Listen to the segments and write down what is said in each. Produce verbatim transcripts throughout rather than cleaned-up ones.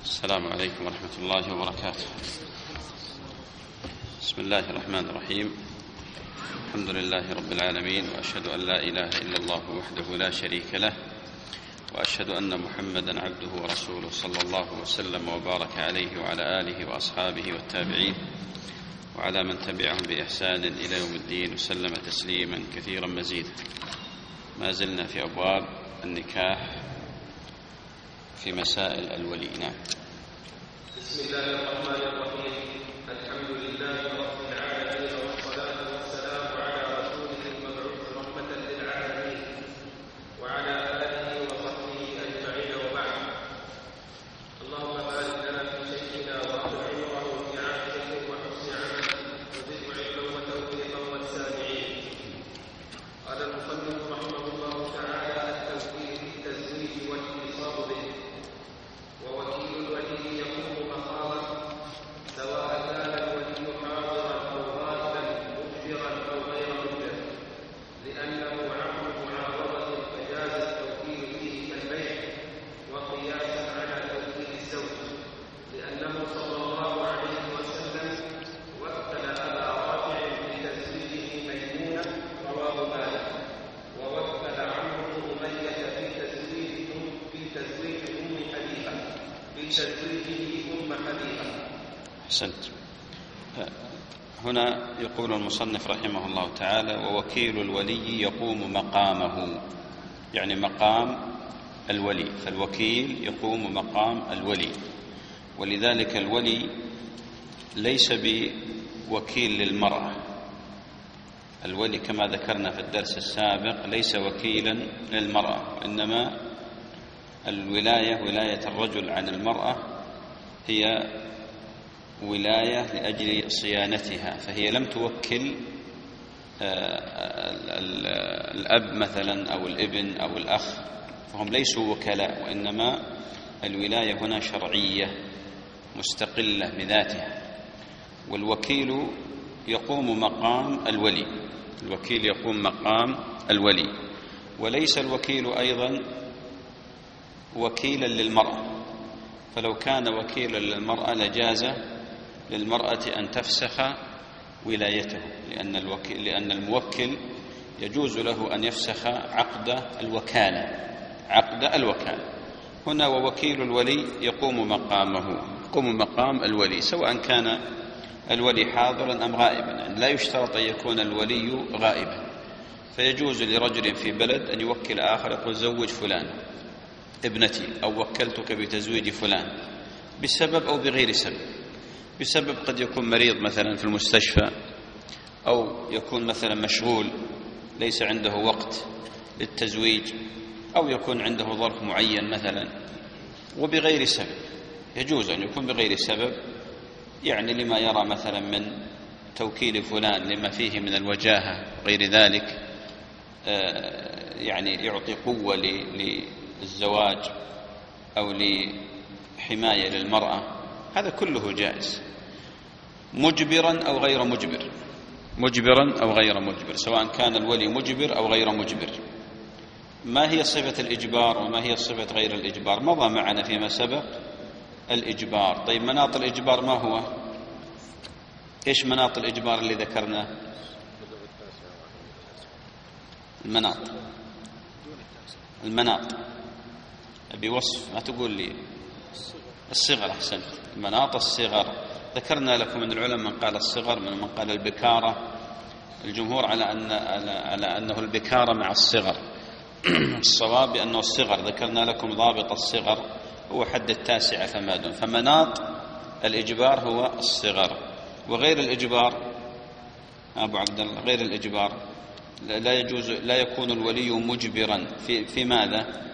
السلام عليكم ورحمة الله وبركاته. بسم الله الرحمن الرحيم. الحمد لله رب العالمين، وأشهد أن لا إله إلا الله وحده لا شريك له، وأشهد أن محمدا عبده ورسوله صلى الله وسلم وبارك عليه وعلى آله وأصحابه والتابعين وعلى من تبعهم بإحسان إلى يوم الدين، وسلم تسليما كثيرا مزيدا. ما زلنا في أبواب النكاح في مسائل الولي. نعم. بسم الله الرحمن الرحيم. الحمد لله رب العالمين، والصلاة والسلام على رسوله المبعوث رحمة للعالمين وعلى آله وصحبه أجمعين، وبعد. اللهم بارك لنا في شيخنا وأطل عمره في عافية وحسن عمل، وزد علما وتوفيقا والسامعين. قال المصنف رحمه الله تعالى: التوكيل في التزويج والاتصال به. ووكيل الولي يقوم مقامه سواء كان الولي حاضرا او غائبا، مجبرا او غير مجبر، لانه عقد معاوضه فجاز التوكيل فيه كالبيع، وقياسا على توكيل الزوج، لانه صلى الله عليه وسلم وكل ابا رافع بتزويجه ميمونه، رواه مالك، ووكل عمرو اميه في تزويج في تزويج ام حبيبه في تزويجه ام حبيبه. أحسنت. هنا يقول المصنف رحمه الله تعالى: ووكيل الولي يقوم مقامه، يعني مقام الولي، فالوكيل يقوم مقام الولي. ولذلك الولي ليس بوكيل للمرأة، الولي كما ذكرنا في الدرس السابق ليس وكيلا للمرأة، وإنما الولاية ولاية الرجل عن المرأة هي ولاية لأجل صيانتها، فهي لم توكل الأب مثلا أو الابن أو الأخ، فهم ليسوا وكلاء، وإنما الولاية هنا شرعية مستقلة بذاتها. والوكيل يقوم مقام الولي، الوكيل يقوم مقام الولي، وليس الوكيل أيضا وكيلا للمرأة، فلو كان وكيلا للمرأة لجاز للمرأة أن تفسخ ولايته، لأن, الوكيل لأن الموكل يجوز له أن يفسخ عقد الوكالة عقد الوكالة هنا ووكيل الولي يقوم مقامه يقوم مقام الولي، سواء كان الولي حاضرا أم غائبا، يعني لا يشترط أن يكون الولي غائبا، فيجوز لرجل في بلد أن يوكل آخر يقول: زوج فلان ابنتي، أو وكلتك بتزويج فلان، بسبب أو بغير سبب. بسبب قد يكون مريض مثلا في المستشفى، أو يكون مثلا مشغول ليس عنده وقت للتزويج، أو يكون عنده ظرف معين مثلا، وبغير سبب يجوز أن يكون بغير سبب، يعني لما يرى مثلا من توكيل فلان لما فيه من الوجاهة وغير ذلك، يعني يعطي قوة للزواج أو لحماية للمرأة، هذا كله جائز، مجبرا أو غير مجبر مجبرا أو غير مجبر سواء كان الولي مجبر أو غير مجبر. ما هي صفة الإجبار وما هي صفة غير الإجبار؟ مضى معنا فيما سبق الإجبار. طيب، مناط الإجبار ما هو؟ إيش مناط الإجبار اللي ذكرناه؟ المناط المناط بوصف، ما تقول لي الصغر. أحسنت، المناط الصغر. ذكرنا لكم من العلماء من قال الصغر، من من قال البكارة. الجمهور على أن على أنه البكارة مع الصغر. الصواب بأنه الصغر. ذكرنا لكم ضابط الصغر هو حد التاسعة فما دون، فمناط الإجبار هو الصغر. وغير الإجبار أبو عبد الله، غير الإجبار لا يجوز، لا يكون الولي مجبرا في في ماذا؟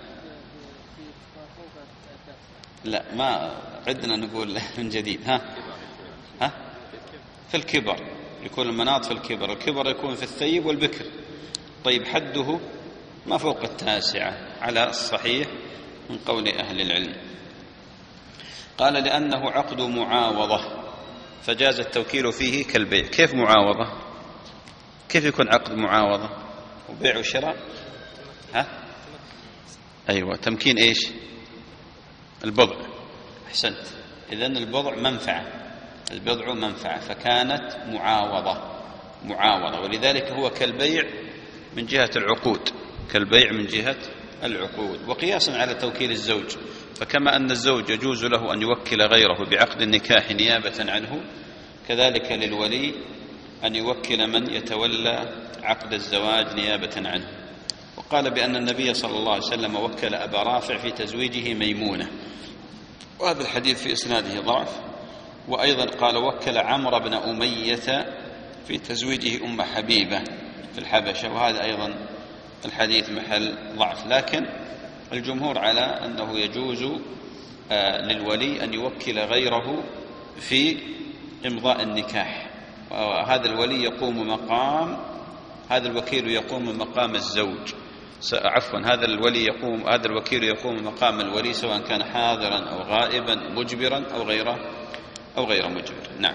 لا، ما عدنا نقول من جديد. ها ها في الكبر، يكون المناط في الكبر. الكبر يكون في الثيب والبكر. طيب، حده ما فوق التاسعة على الصحيح من قول أهل العلم. قال: لأنه عقد معاوضة فجاز التوكيل فيه كالبيع. كيف معاوضة؟ كيف يكون عقد معاوضة وبيع وشراء؟ ها أيوة، تمكين إيش؟ البضع. أحسنت. إذن البضع منفعة، البضع منفعة، فكانت معاوضة معاوضة، ولذلك هو كالبيع من جهة العقود، كالبيع من جهة العقود. وقياسا على توكيل الزوج، فكما أن الزوج يجوز له أن يوكل غيره بعقد النكاح نيابة عنه، كذلك للولي أن يوكل من يتولى عقد الزواج نيابة عنه. وقال بأن النبي صلى الله عليه وسلم وكل أبا رافع في تزويجه ميمونة، وهذا الحديث في إسناده ضعف. وأيضا قال وكل عمرو بن أمية في تزويجه أم حبيبة في الحبشة، وهذا أيضا الحديث محل ضعف. لكن الجمهور على أنه يجوز للولي أن يوكل غيره في إمضاء النكاح، وهذا الولي يقوم مقام هذا الوكيل يقوم مقام الزوج، عفوا هذا الولي يقوم هذا الوكيل يقوم مقام الولي، سواء كان حاضرا أو غائبا، مجبرا أو غير أو غير مجبر. نعم.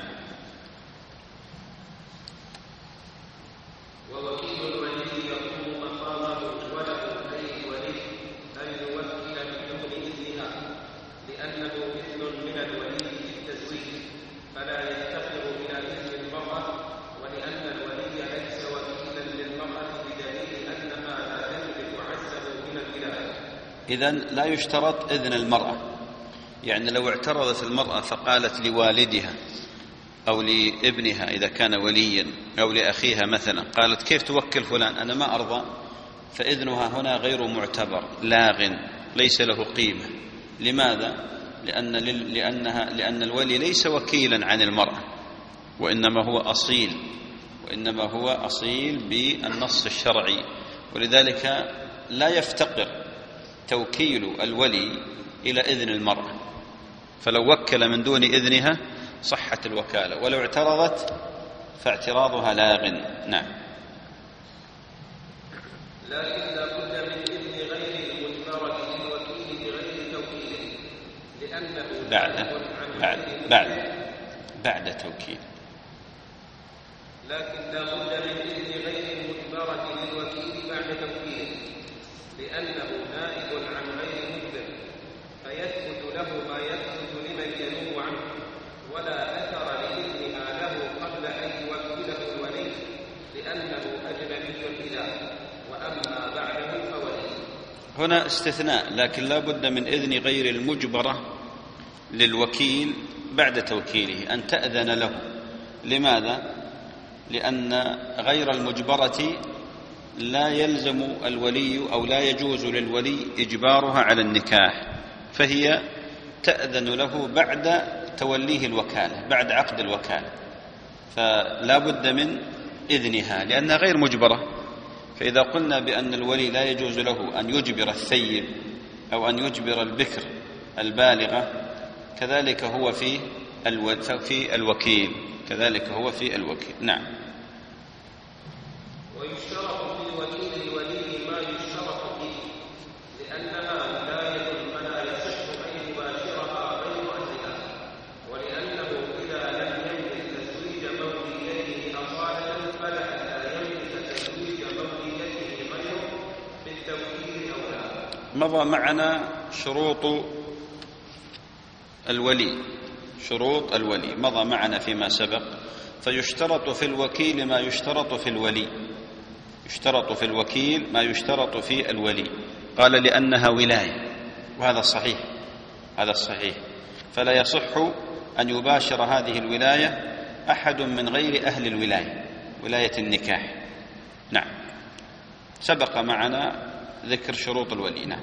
ووكيل الولي يقوم مقامه وله أي الولي أن يوكل بدون إذنها، لأنه مثل من الولي في التزويج، فلا يفتقر إلى إذن المرأة، ولأن الولي ليس وكيلا للمرأة بدليل أنها لا تملك عزه من الولاية. إذن لا يشترط إذن المرأة، يعني لو اعترضت المرأة فقالت لوالدها أو لابنها إذا كان وليا أو لأخيها مثلا، قالت كيف توكل فلان، أنا ما أرضى، فإذنها هنا غير معتبر، لاغ، ليس له قيمة. لماذا؟ لأن, لأنها لأن الولي ليس وكيلا عن المرأة، وإنما هو أصيل وإنما هو أصيل بالنص الشرعي، ولذلك لا يفتقر توكيل الولي إلى إذن المرأة، فلو وكل من دون إذنها صحت الوكالة، ولو اعترضت فاعتراضها لاغ. نعم. لكن لا بد من إذن غير المجبرة للوكيل بغير توكيله، لأنه بعد بعد بعد بعد توكيل. لكن لا بد من إذن غير المجبرة للوكيل بعد توكيله، لأنه نائب عن غير مجبر، فيثبت له ما يثبت لمن ينوب عنه، ولا أثر لإذنها له قبل أن يوكله الولي، لأنه أجنبي إله، وأما بعده فولي. هنا استثناء، لكن لا بد من إذن غير المجبرة للوكيل بعد توكيله، أن تأذن له. لماذا؟ لأن غير المجبرة لا يلزم الولي أو لا يجوز للولي إجبارها على النكاح، فهي تأذن له بعد توليه الوكالة، بعد عقد الوكالة، فلا بد من إذنها لأنها غير مجبرة. فإذا قلنا بأن الولي لا يجوز له أن يجبر الثيب أو أن يجبر البكر البالغة، كذلك هو في في الوكيل كذلك هو في الوكيل. نعم. ويشترط في وكيل الولي ما يشترط به، لأنها ولاية فلا يصح أن يباشرها غير أهلها، ولأنه إذا لم يملك تزويج موليته أصالة فلا لا يملك تزويج موليته غيره بالتوكيل أو لا. مضى معنا شروط الولي شروط الولي مضى معنا فيما سبق. فيشترط في الوكيل ما يشترط في الولي يشترط في الوكيل ما يشترط في الولي. قال لأنها ولاية، وهذا الصحيح هذا الصحيح فلا يصح أن يباشر هذه الولاية أحد من غير أهل الولاية، ولاية النكاح. نعم. سبق معنا ذكر شروط الولي. نعم.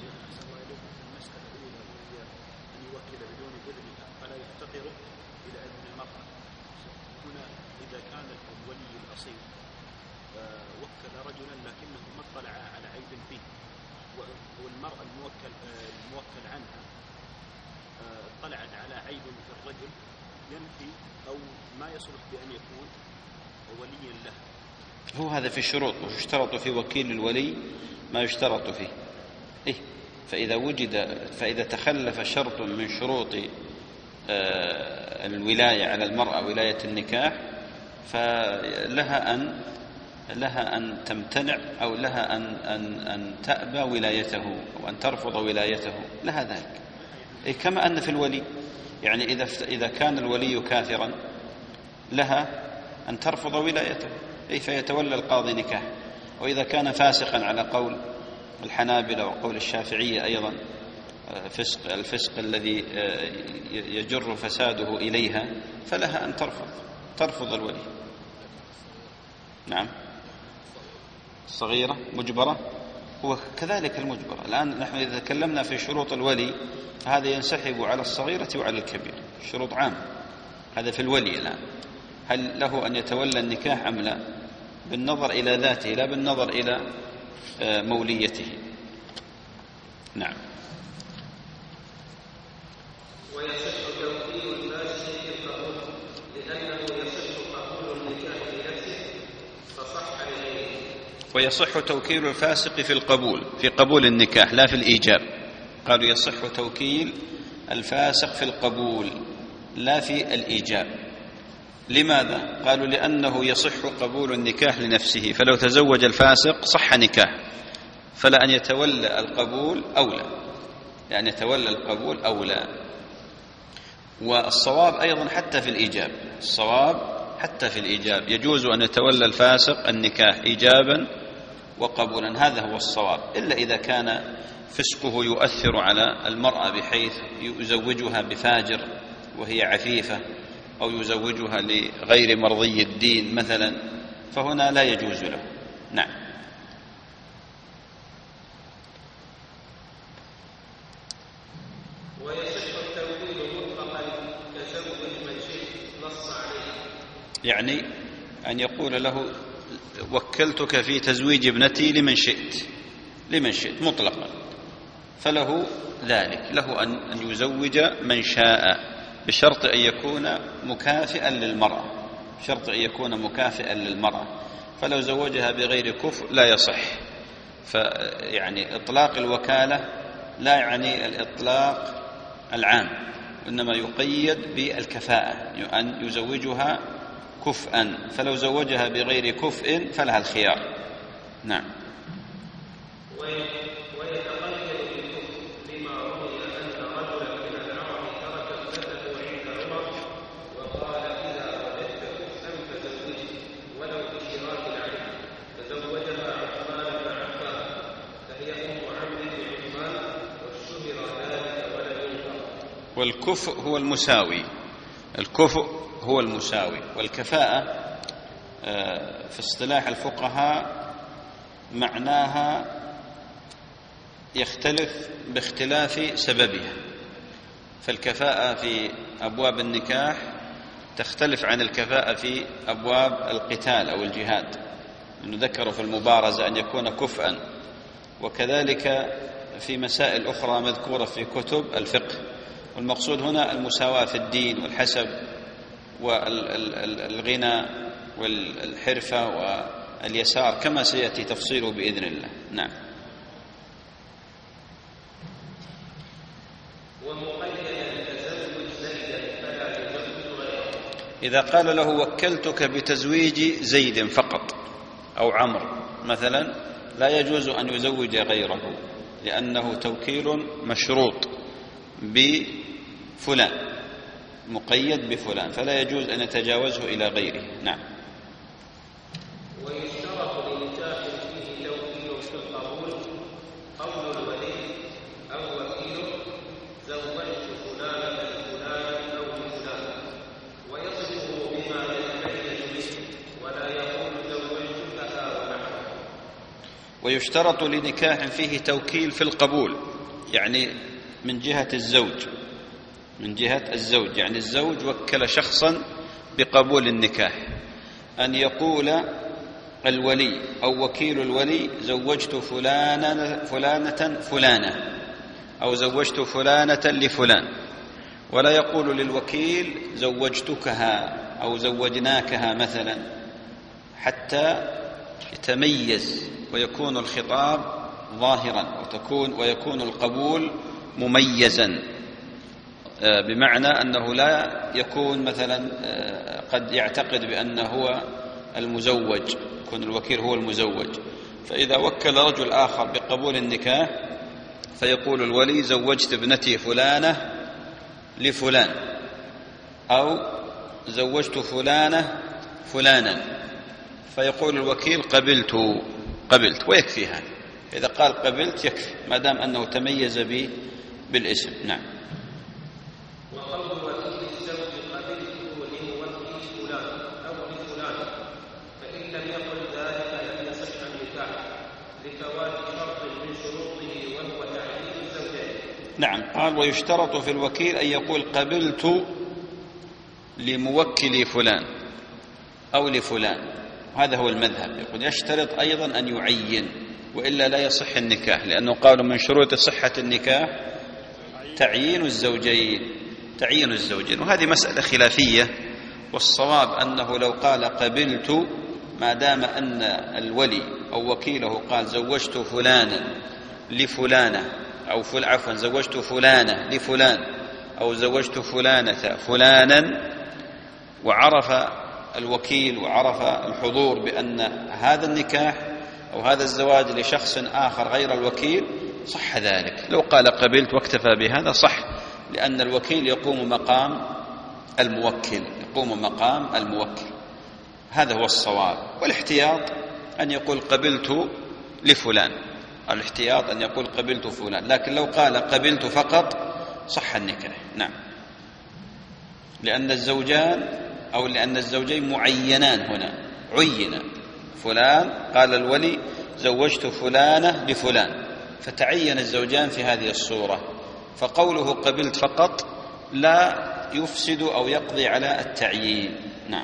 هو هذا في الشروط، ويشترط في وكيل الولي ما يشترط فيه. إيه؟ فإذا وجد فإذا تخلف شرط من شروط الولاية على المرأة، ولاية النكاح، فلها أن لها أن تمتنع أو لها أن أن أن تأبى ولايته أو أن ترفض ولايته، لها ذلك. كما أن في الولي، يعني إذا إذا كان الولي كافرا لها أن ترفض ولايته، أي فيتولى القاضي نكاح. وإذا كان فاسقا على قول الحنابلة وقول الشافعية أيضا، فسق الفسق الذي يجر فساده إليها، فلها أن ترفض ترفض الولي. نعم. الصغيرة مجبرة، وكذلك المجبرة. الآن نحن إذا تكلمنا في شروط الولي هذا ينسحب على الصغيرة وعلى الكبيرة، شروط عام. هذا في الولي الآن، هل له أن يتولى النكاح أم لا، بالنظر إلى ذاته لا بالنظر إلى موليته. نعم. ويصح توكيل الفاسق بالقبول لأنه يصح قبول النكاح لنفسه فصح لغيره. ويصح توكيل الفاسق في القبول، في قبول النكاح لا في الإيجاب. قالوا يصح توكيل الفاسق في القبول لا في الإيجاب. لماذا؟ قالوا لأنه يصح قبول النكاح لنفسه، فلو تزوج الفاسق صح نكاح، فلا أن يتولى القبول أولى، لأن يتولى القبول أولى. والصواب أيضا حتى في الإيجاب، الصواب حتى في الإيجاب يجوز أن يتولى الفاسق النكاح إيجابا وقبولا، هذا هو الصواب، إلا إذا كان فسقه يؤثر على المرأة بحيث يزوجها بفاجر وهي عفيفة، أو يزوجها لغير مرضي الدين مثلا، فهنا لا يجوز له. نعم. ويصح التوكيل مطلقا كزوج من شئت نص عليه، يعني أن يقول له وكلتك في تزويج ابنتي لمن شئت، لمن شئت مطلقا، فله ذلك، له أن يزوج من شاء بشرط أن يكون مكافئا للمرأة، شرط أن يكون مكافئا للمرأة، فلو زوجها بغير كفء لا يصح. فيعني إطلاق الوكالة لا يعني الإطلاق العام، إنما يقيد بالكفاءة، أن يزوجها كفءا، فلو زوجها بغير كفء فلها الخيار. نعم. والكفء هو المساوي، الكفء هو المساوي. والكفاءة في اصطلاح الفقهاء معناها يختلف باختلاف سببها، فالكفاءة في أبواب النكاح تختلف عن الكفاءة في أبواب القتال أو الجهاد، نذكر في المبارزة أن يكون كفءا، وكذلك في مسائل أخرى مذكورة في كتب الفقه. والمقصود هنا المساواة في الدين والحسب والغنى والحرفة واليسار، كما سيأتي تفصيله بإذن الله. نعم. إذا قال له وكلتك بتزويج زيد فقط أو عمرو مثلا، لا يجوز أن يزوج غيره، لأنه توكيل مشروط بفلان، مقيد بفلان، فلا يجوز أن يتجاوزه إلى غيره. نعم. ويشترط لنكاح فيه توكيل في القبول قول الولي أو وكيله زوجت فلانا لفلان أو لفلان، ويصفه بما يتميز به ولا يقول زوجتها ونحوه. ويشترط لنكاح فيه توكيل في القبول، يعني من جهة الزوج، من جهة الزوج، يعني الزوج وكل شخصا بقبول النكاح، أن يقول الولي أو وكيل الولي زوجت فلانة فلانة فلانة أو زوجت فلانة لفلان، ولا يقول للوكيل زوجتكها أو زوجناكها مثلا، حتى يتميز ويكون الخطاب ظاهرا وتكون ويكون القبول مميزا، بمعنى أنه لا يكون مثلا قد يعتقد بأنه هو المزوج، يكون الوكيل هو المزوج. فإذا وكل رجل آخر بقبول النكاح فيقول الولي زوجت ابنتي فلانة لفلان، أو زوجت فلانة فلانا، فيقول الوكيل قبلت قبلت ويكفي هذا. إذا قال قبلت يكفي ما دام أنه تميز به بالاسم. نعم. وقول وكيل الزوج قبلته لموكل فلان أو لفلان، فإن لم يقل ذلك لم يصح النكاح لفوات شرط من شروطه وهو تعيين الزوجين. نعم. قال ويشترط في الوكيل أن يقول قبلت لموكل فلان أو لفلان، هذا هو المذهب. يقول يشترط أيضا أن يعين، وإلا لا يصح النكاح، لأنه قالوا من شروط صحة النكاح تعيين الزوجين تعيين الزوجين وهذه مسألة خلافية، والصواب أنه لو قال قبلت ما دام أن الولي أو وكيله قال زوجت فلانا لفلانة، أو فل عفوا زوجت فلانة لفلان، أو زوجت فلانة فلانا، وعرف الوكيل وعرف الحضور بأن هذا النكاح أو هذا الزواج لشخص آخر غير الوكيل، صح ذلك. لو قال قبلت واكتفى بهذا صح، لأن الوكيل يقوم مقام الموكل يقوم مقام الموكل هذا هو الصواب. والاحتياط أن يقول قبلت لفلان، الاحتياط أن يقول قبلت فلان، لكن لو قال قبلت فقط صح النكاح. نعم. لأن الزوجان أو لأن الزوجين معينان هنا، عينا فلان، قال الولي زوجت فلانة لفلان، فتعين الزوجان في هذه الصورة، فقوله قبلت فقط لا يفسد أو يقضي على التعيين. نعم.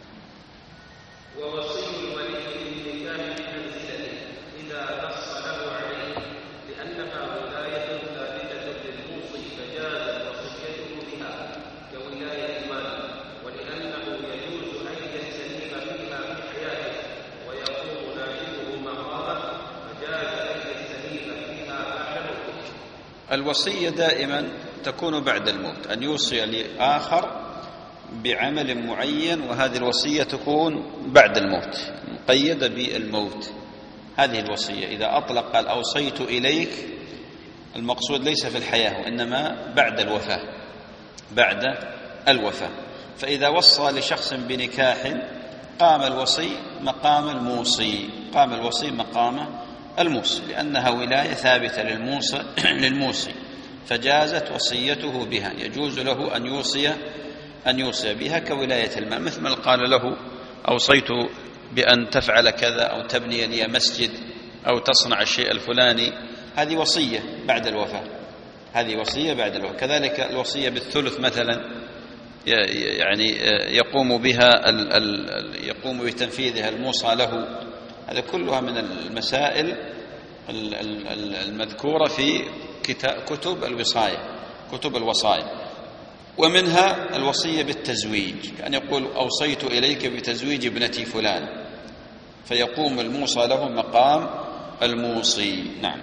ووصي الولي للنكاح بمنزلته إذا نص له عليه، لأنها ولاية ثابتة للموصي فجازت وصيته بها كولاية المال، ولأنه يجوز أن يستلم فيها في حياته ويقوم نائبه مقامه، فجاز أن يستلم فيها بعد موته. الوصية دائما تكون بعد الموت، أن يوصي لآخر بعمل معين، وهذه الوصية تكون بعد الموت مقيدة بالموت. هذه الوصية إذا أطلق قال أوصيت إليك، المقصود ليس في الحياة وإنما بعد الوفاة بعد الوفاة. فإذا وصى لشخص بنكاح قام الوصي مقام الموصي قام الوصي مقام الموصي لأنها ولاية ثابتة للموصي للموصي فجازت وصيته بها، يجوز له أن يوصي أن يوصي بها كولاية المال، مثل ما قال له أوصيت بأن تفعل كذا أو تبني لي مسجد أو تصنع الشيء الفلاني، هذه وصية بعد الوفاة هذه وصية بعد الوفاة. كذلك الوصية بالثلث مثلا، يعني يقوم بها يقوم بتنفيذها الموصى له، هذا كلها من المسائل المذكورة في كتب الوصايا كتب الوصايا. ومنها الوصية بالتزويج، يعني يقول أوصيت إليك بتزويج ابنتي فلان، فيقوم الموصى له مقام الموصي. نعم.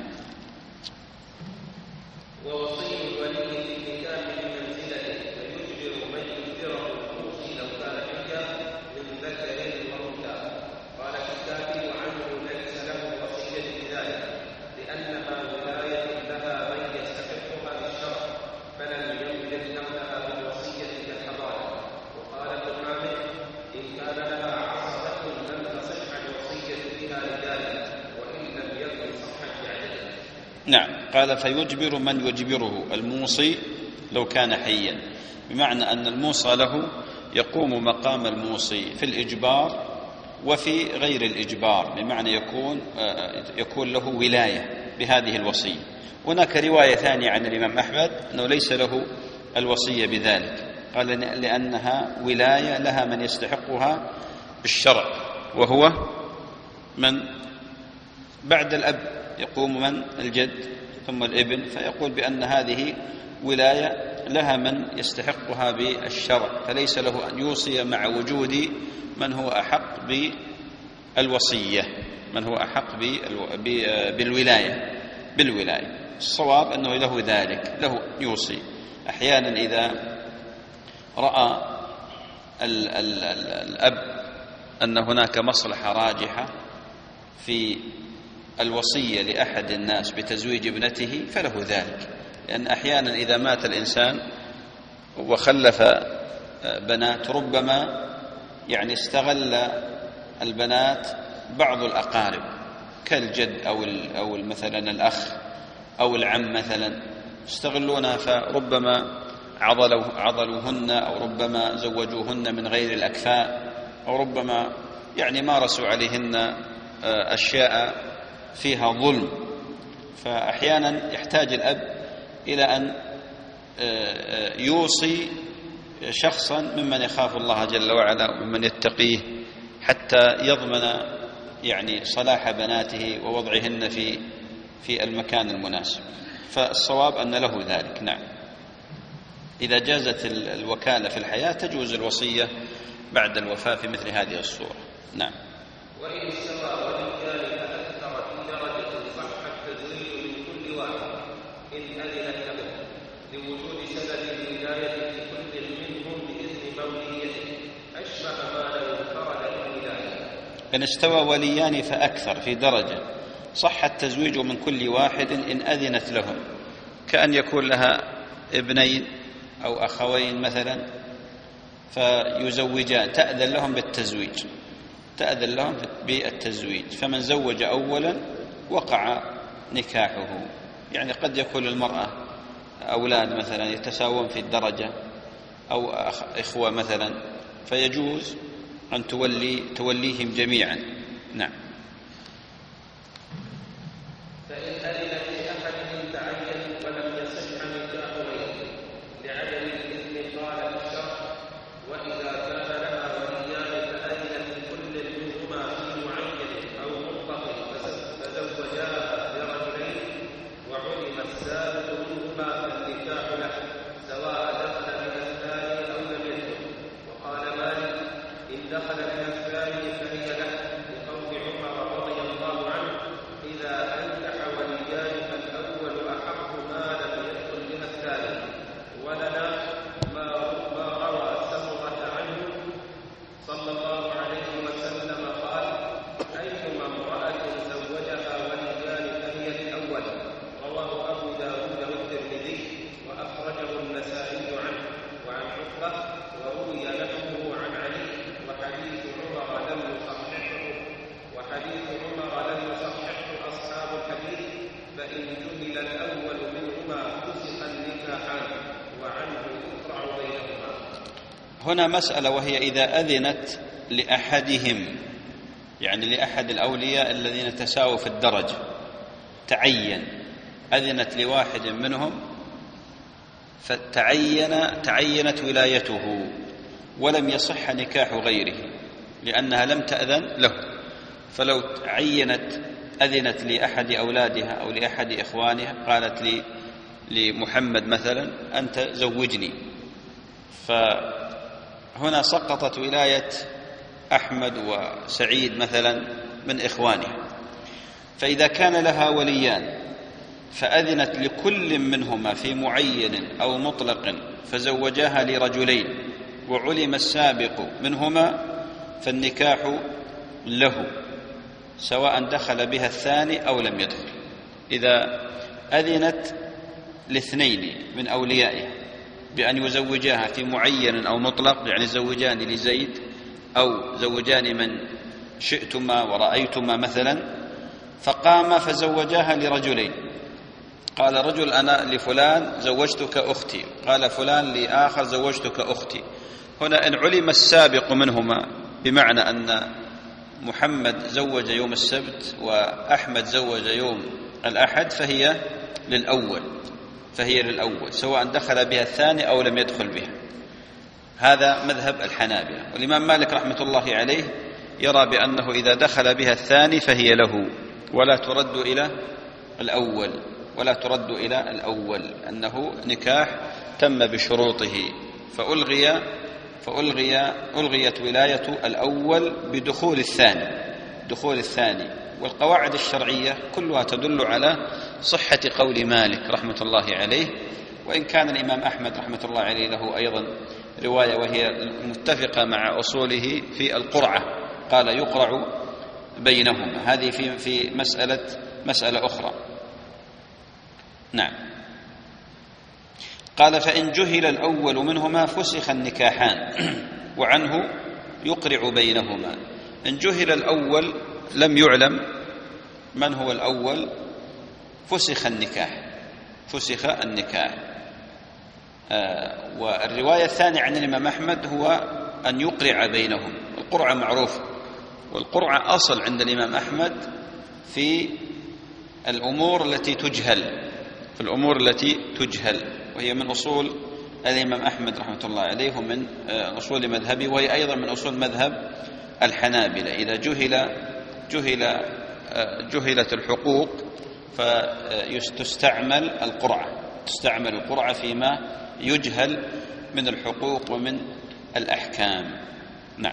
ووصي الولي للنكاح بمنزلته فيجبر من يجبره الموصي لو كان حيا من ذكر وأنثى. قال الكاتب عنه ليس له وصية بذلك، لأنها ولاية لها من يستحقها بالشرع، فلم يوجد لها بالوصية كالحضارة. وقال ابن عامر إن كان لها عصبة لم تصح الوصية بها لذلك، وإن لم يكن صحت بعدله. نعم. قال فيجبر من يجبره الموصي لو كان حيا، بمعنى أن الموصى له يقوم مقام الموصي في الإجبار وفي غير الإجبار، بمعنى يكون يكون له ولاية بهذه الوصية. هناك رواية ثانية عن الإمام أحمد أنه ليس له الوصية بذلك، قال لأنها ولاية لها من يستحقها بالشرع، وهو من بعد الأب، يقوم من الجد ثم الابن، فيقول بأن هذه ولاية لها من يستحقها بالشرع، فليس له أن يوصي مع وجود من هو أحق بالوصية من هو أحق بالولاية بالولاية الصواب أنه له ذلك، له يوصي. أحيانا إذا رأى ال ال ال الأب أن هناك مصلحة راجحة في الوصية لأحد الناس بتزويج ابنته فله ذلك، لأن أحيانا إذا مات الإنسان وخلف بنات، ربما يعني استغل البنات بعض الأقارب كالجد أو أو مثلا الأخ أو العم مثلا، استغلونها فربما عضلوا عضلوهن أو ربما زوجوهن من غير الأكفاء، أو ربما يعني مارسوا عليهن أشياء فيها ظلم. فأحيانا يحتاج الأب إلى أن يوصي شخصا ممن يخاف الله جل وعلا وممن يتقيه حتى يضمن يعني صلاح بناته ووضعهن في في المكان المناسب. فالصواب أن له ذلك. نعم، إذا جازت الوكالة في الحياة تجوز الوصية بعد الوفاة في مثل هذه الصورة. نعم. وإن استوى وليان فأكثر في درجة صح التزويج من كل واحد إن أذن له لوجود سبب الولاية لكل منهم بإذن موليته أشبه ما لو انفرد بالولاية. إن استوى وليان فأكثر في درجة صح التزويج من كل واحد إن أذنت لهم، كأن يكون لها ابنين أو أخوين مثلا فيزوجان، تأذن لهم بالتزويج تأذن لهم بالتزويج فمن زوج أولا وقع نكاحه. يعني قد يكون المرأة أولاد مثلا يتساوون في الدرجة أو إخوة مثلا، فيجوز أن تولي توليهم جميعا. نعم. فإن أذنت لأحدهم تعين ولم يصح نكاح غيره لعدم الإذن قال الشرع وإذا كان لها وليان فأذنت لكل منهما في معين أو مطلق فزوجاها لرجلين وعلم السابق منهما فالنكاح له سواء دخل من الثاني أو لم يدخل. وقال مالك إن دخل من الثاني فهي له لقول عمر رضي الله عنه إذا أنكح وليان فالأول أحق ما لم يدخل من الثاني. ولنا ما روى سمرة عنه صلى الله عليه وسلم قال أيما امرأة زوجها وليان فهي الأول. رواه أبو داود والترمذي وأخرجه النسائي عنه وعن عقبة وروي نحوه عن علي. وحديث عمر لم يصححه وحديث عمر لم يصححه أصحاب الحديث فإن جهل الأول منهما فسخ النكاحان وعنه يقرع بينهما. هنا مسألة وهي إذا أذنت لأحدهم، يعني لأحد الأولياء الذين تساووا في الدرجة، تعين أذنت لواحد منهم فتعين تعينت ولايته ولم يصح نكاح غيره لأنها لم تأذن له. فلو عينت أذنت لأحد أولادها أو لأحد إخوانها، قالت لي لمحمد مثلا أنت زوجني، فهنا سقطت ولاية أحمد وسعيد مثلا من إخوانها. فإذا كان لها وليان فأذنت لكل منهما في معين أو مطلق فزوجاها لرجلين وعلم السابق منهما فالنكاح له سواء دخل بها الثاني أو لم يدخل. إذا أذنت لاثنين من أوليائها بأن يزوجاها في معين أو مطلق، يعني زوجان لزيد أو زوجان من شئتما ورأيتما مثلا، فقام فزوجاها لرجلين، قال رجل أنا لفلان زوجتك أختي، قال فلان لآخر زوجتك أختي. هنا إن علم السابق منهما بمعنى أن محمد زوج يوم السبت وأحمد زوج يوم الأحد فهي للأول فهي للأول سواء دخل بها الثاني أو لم يدخل بها. هذا مذهب الحنابلة. والإمام مالك رحمة الله عليه يرى بأنه إذا دخل بها الثاني فهي له ولا ترد إلى الأول ولا ترد إلى الأول أنه نكاح تم بشروطه، فألغي فألغي ألغيت ولاية الأول بدخول الثاني دخول الثاني. والقواعد الشرعية كلها تدل على صحة قول مالك رحمة الله عليه، وإن كان الإمام أحمد رحمة الله عليه له أيضا رواية وهي متفقة مع أصوله في القرعة، قال يقرع بينهما. هذه في في مسألة مسألة أخرى. نعم. قال: فإن جهل الأول منهما فسخ النكاحان وعنه يقرع بينهما. إن جهل الأول لم يعلم من هو الأول فسخ النكاح فسخ النكاح آه والرواية الثانية عن الإمام أحمد هو أن يقرع بينهم. القرعة معروف، والقرعة أصل عند الإمام أحمد في الأمور التي تجهل في الأمور التي تجهل وهي من أصول الإمام أحمد رحمة الله عليه ومن أصول مذهبه، وهي أيضا من أصول مذهب الحنابلة. إذا جهل جهل جهلت الحقوق فتستعمل القرعة تستعمل القرعة فيما يجهل من الحقوق ومن الأحكام. نعم.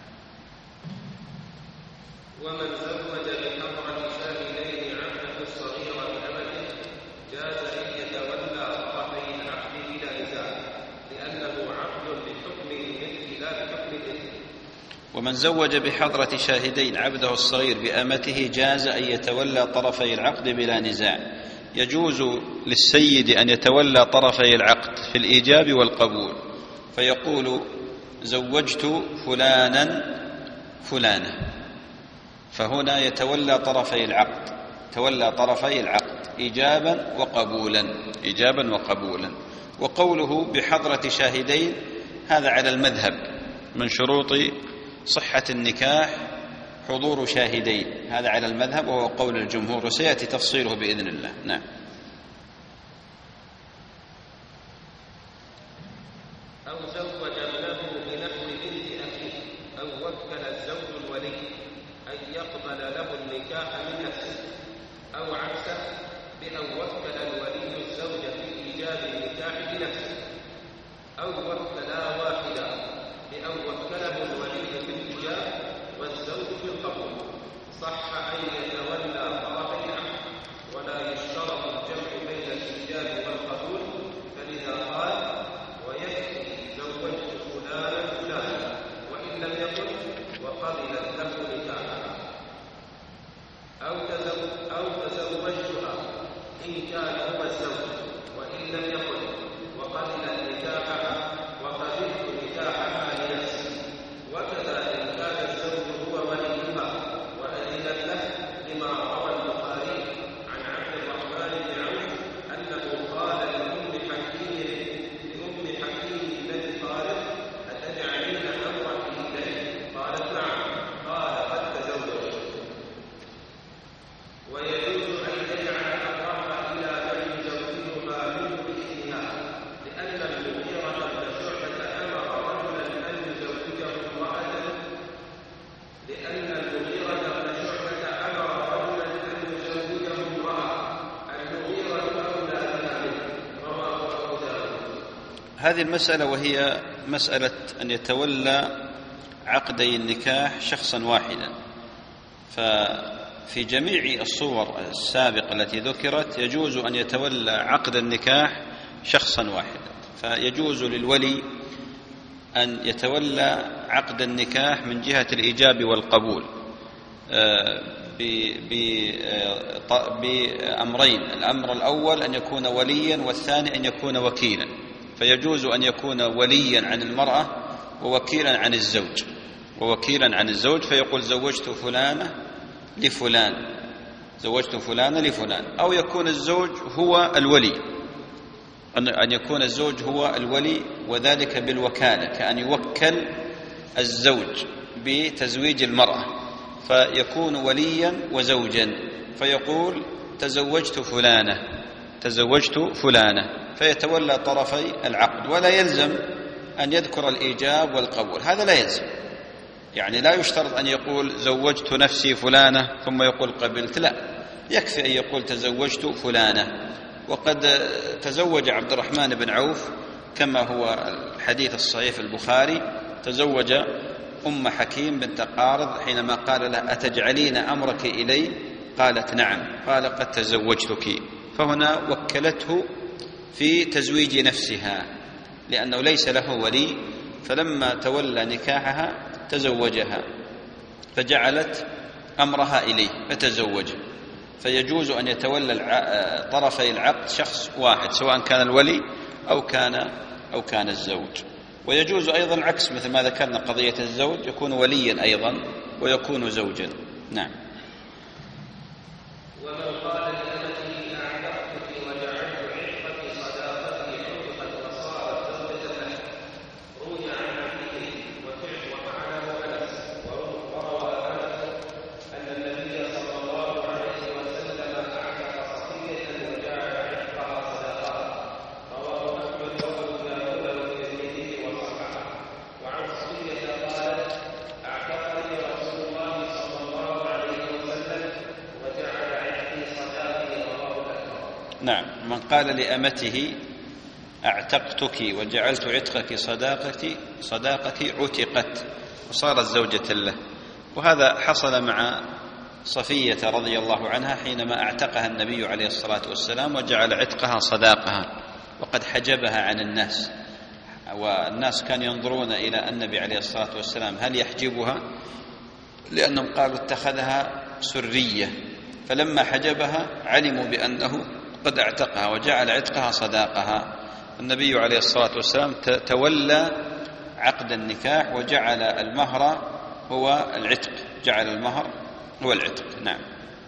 ومن زوج بحضرة شاهدين عبده الصغير بأمته جاز أن يتولى طرفي العقد بلا نزاع لأنه عقد بحكم الملك لا بحكم الإثم. ومن زوج بحضرة شاهدين عبده الصغير بأمته جاز أن يتولى طرفي العقد بلا نزاع. يجوز للسيد أن يتولى طرفي العقد في الإيجاب والقبول، فيقول: زوجت فلانا فلانة، فهنا يتولى طرفي العقد تولى طرفي العقد إيجابا وقبولا إيجابا وقبولا. وقوله بحضرة شاهدين هذا على المذهب، من شروط صحة النكاح حضور شاهدين، هذا على المذهب وهو قول الجمهور، وسيأتي تفصيله بإذن الله. نعم. أو زوج ابنه بنحو بنت أخيه أو وكل الزوج الولي أن يقبل له النكاح من نفسه، أو عكسه بأن وكل الولي الزوج في إيجاب النكاح بنفسه، أو وكلا واحدا بأن وكله الولي في الإيجاب والزوج في القبول، صح أن يتولى طرفي العقد ولا يشترط الجمع بين الإيجاب والقبول، فلذا قال: ويكفي زوجت فلانا فلانا، وإن لم يقل وقبل له نكاحها. أو أو تزوجتها إن كان هو الزوج وإن لم يقل وقبل نكاحها وقبلت نكاحها لنفسي، وكذا إن كان الزوج هو وليها وأذنت له، لما روى البخاري عن عبد الرحمن بن عوف أنه قال لأم حكيم لأم حكيم بن طارق: أتجعلين أمرك إليه؟ قالت: نعم. قال: قد تزوجت. ويجوز أن يجعل أقربها إلى من يزوجها منه بإذنها، لأن المغيرة بن شعبة أمر رجلا أن يزوجه امرأة لأن المغيرة بن شعبة أمر رجلا أن يزوجه امرأة المغيرة أولى بها منه، رواه أبو داود. هذه المسألة وهي مسألة أن يتولى عقدي النكاح شخصا واحدا، ففي جميع الصور السابقة التي ذكرت يجوز أن يتولى عقد النكاح شخصا واحدا، فيجوز للولي أن يتولى عقد النكاح من جهة الإيجاب والقبول بأمرين: الأمر الأول أن يكون وليا، والثاني أن يكون وكيلا. فيجوز أن يكون وليا عن المرأة ووكيلا عن الزوج ووكيلا عن الزوج فيقول: زوجت فلانة لفلان زوجت فلانة لفلان أو يكون الزوج هو الولي، أن يكون الزوج هو الولي، وذلك بالوكالة، كأن يوكل الزوج بتزويج المرأة فيكون وليا وزوجا، فيقول: تزوجت فلانة تزوجت فلانة فيتولى طرفي العقد، ولا يلزم أن يذكر الإيجاب والقبول، هذا لا يلزم. يعني لا يشترط أن يقول: زوجت نفسي فلانة ثم يقول: قبلت، لا، يكفي أن يقول: تزوجت فلانة. وقد تزوج عبد الرحمن بن عوف كما هو الحديث الصحيح في البخاري، تزوج أم حكيم بنت قارض حينما قال لها: أتجعلين أمرك إلي؟ قالت: نعم. قال: قد تزوجتك. فهنا وكلته في تزويج نفسها لأنه ليس له ولي، فلما تولى نكاحها تزوجها فجعلت أمرها إليه فتزوجه. فيجوز أن يتولى طرفي العقد شخص واحد، سواء كان الولي أو كان أو كان الزوج. ويجوز أيضا العكس، مثل ما ذكرنا قضية الزوج يكون وليا أيضا ويكون زوجا. نعم. ومن قال لأمته أعتقتك وجعلت عتقك صداقتي عتقت وصارت زوجة له، روي عن أبيه وفعله أنس، وروى أنس أن النبي صلى الله عليه وسلم أعتق صفية وجعل عتقها صداقة، رواه أحمد وأبو داود والترمذي وصححه. وعن صفية قالت: أعتقني رسول الله صلى الله عليه وسلم وجعل عتقي صداقي، رواه أحمد. نعم. من قال لأمته أعتقتك وجعلت عتقك صداقتي صداقتي عتقت وصارت زوجة له. وهذا حصل مع صفية رضي الله عنها حينما أعتقها النبي عليه الصلاة والسلام وجعل عتقها صداقها، وقد حجبها عن الناس، والناس كانوا ينظرون إلى النبي عليه الصلاة والسلام هل يحجبها، لأنهم قالوا اتخذها سرية، فلما حجبها علموا بأنه قد اعتقها وجعل عتقها صداقها. النبي عليه الصلاة والسلام تولى عقد النكاح وجعل المهر هو العتق، جعل المهر هو العتق. نعم.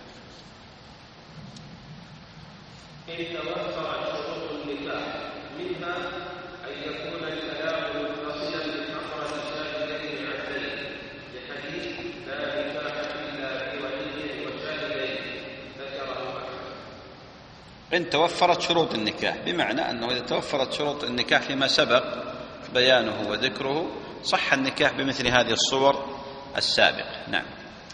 إن توفرت شروط النكاح منها أن يكون الكلام متصلا بمخرج شاهدين عدلين، لحديث لا نكاح إلا بولي وشاهدين ذكره أحمد. إن توفرت شروط النكاح، بمعنى أنه إذا توفرت شروط النكاح فيما سبق بيانه وذكره صح النكاح بمثل هذه الصور السابقة. نعم.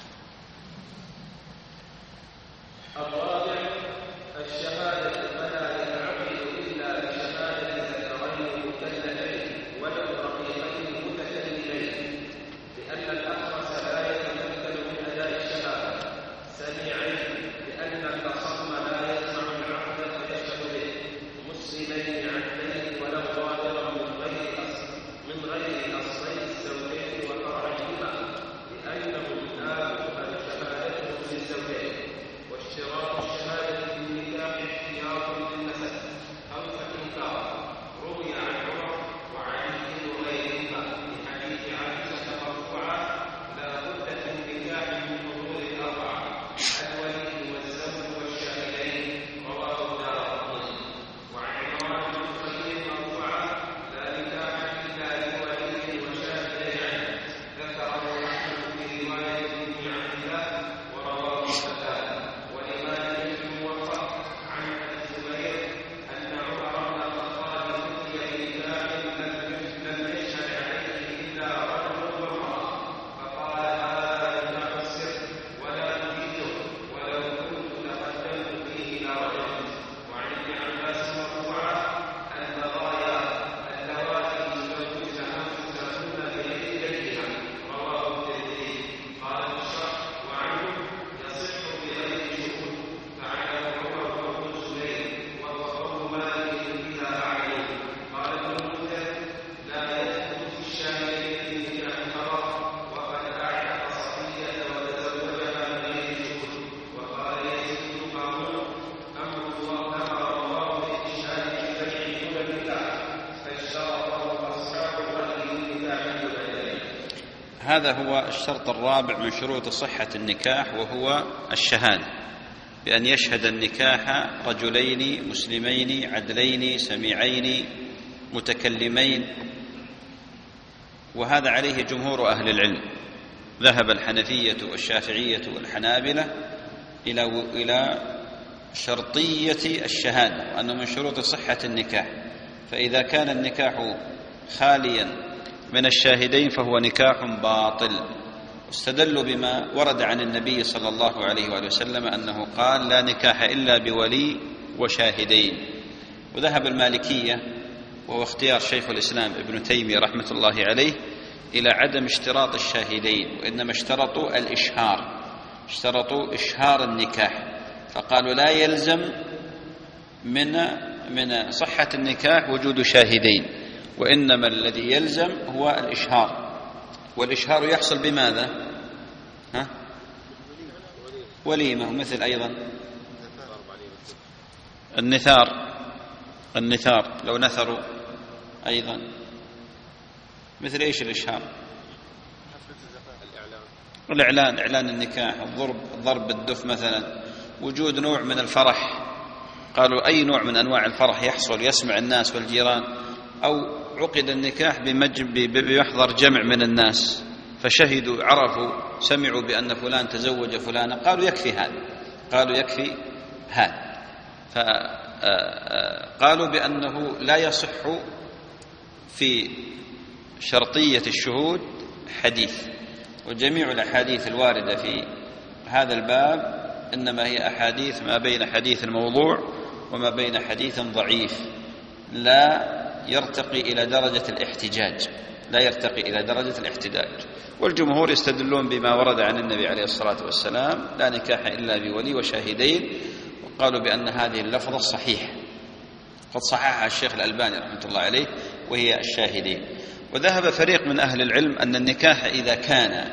الرابع الشهادة، فلا ينعقد إلا بشهادة ذكرين مكلفين ولو رقيقين متكلمين، لأن الأخرس لا يتمكن من أداء الشهادة، سميعين لأن الأصم لا يسمع العقد فيشهد به، مسلمين عدلين ولو ظاهرا من غير أصل من غير أصلين الزوجين وفرعهما، لأنهم لا تقبل شهادتهم للزوجين. واشتراط الشهادة في النكاح احتياط للنسب أو كإنكار، روي عن عمر وعلي وغيرهما في حديث عائشة مرفوعا: لا بد في النكاح من حضور الأربعة، الولي والزوج والشاهدين، رواه الدارقطني. وعن عمران بن الخطيب مرفوعا: لا نكاح إلا بولي وشاهدين، ذكره أحمد في رواية ابن عبد الله ورواه قتادة. ولمالك بن موفق عن ابي الزبير ان عمر بن الخطاب فتي بنكاح لم يشهد عليه الا رجل وامراه، فقال: هذا نكاح السر ولا نريده، ولو كنت تقدمت فيه لرجعت. وعن ابن عباس مرفوعا: البغايا اللواتي يزوجن انفسهن بغير يدها، رواه الترمذي. قال الشرح: وعنه يصح بغير شهود، فعله عمر وابن الزبير، وهو قول مالك اذا اعلم. قال ابن المنذر: لا يثبت في الشاهدين في نكاح خبر، وقد اعتق صفيه وتزوجها بغير شهود. وقال يزيد بن قارون: امر الله امر الله بالاشهاد في بيع دون النكاح، فاشترطه اصحاب الرأي للنكاح دون ذلك. هذا هو الشرط الرابع من شروط صحة النكاح، وهو الشهادة، بأن يشهد النكاح رجلين مسلمين عدلين سميعين متكلمين. وهذا عليه جمهور أهل العلم. ذهب الحنفية والشافعية والحنابلة إلى إلى شرطية الشهادة، وأنه من شروط صحة النكاح. فإذا كان النكاح خاليا من الشاهدين فهو نكاح باطل. واستدلوا بما ورد عن النبي صلى الله عليه وآله وسلم أنه قال: لا نكاح إلا بولي وشاهدين. وذهب المالكية، وهو اختيار شيخ الإسلام ابن تيمية رحمة الله عليه، إلى عدم اشتراط الشاهدين، وإنما اشترطوا الإشهار، اشترطوا إشهار النكاح، فقالوا لا يلزم من من صحة النكاح وجود شاهدين، وإنما الذي يلزم هو الإشهار. والإشهار يحصل بماذا؟ ها؟ وليمة، مثل أيضا النثار النثار لو نثروا أيضا مثل إيش الإشهار؟ الإعلان، إعلان النكاح، الضرب، ضرب بالدف مثلا، وجود نوع من الفرح. قالوا أي نوع من أنواع الفرح يحصل يسمع الناس والجيران، أو عقد النكاح بمحضر جمع من الناس فشهدوا عرفوا سمعوا بأن فلان تزوج فلانا، قالوا يكفي هذا، قالوا يكفي هذا. فقالوا بأنه لا يصح في شرطية الشهود حديث، وجميع الأحاديث الواردة في هذا الباب إنما هي أحاديث ما بين حديث الموضوع وما بين حديث ضعيف لا يرتقي إلى درجة الاحتجاج، لا يرتقي إلى درجة الاحتجاج. والجمهور يستدلون بما ورد عن النبي عليه الصلاة والسلام: لا نكاح إلا بولي وشاهدين، وقالوا بأن هذه اللفظة صحيحة قد صححها الشيخ الألباني رحمة الله عليه، وهي الشاهدين. وذهب فريق من أهل العلم أن النكاح إذا كان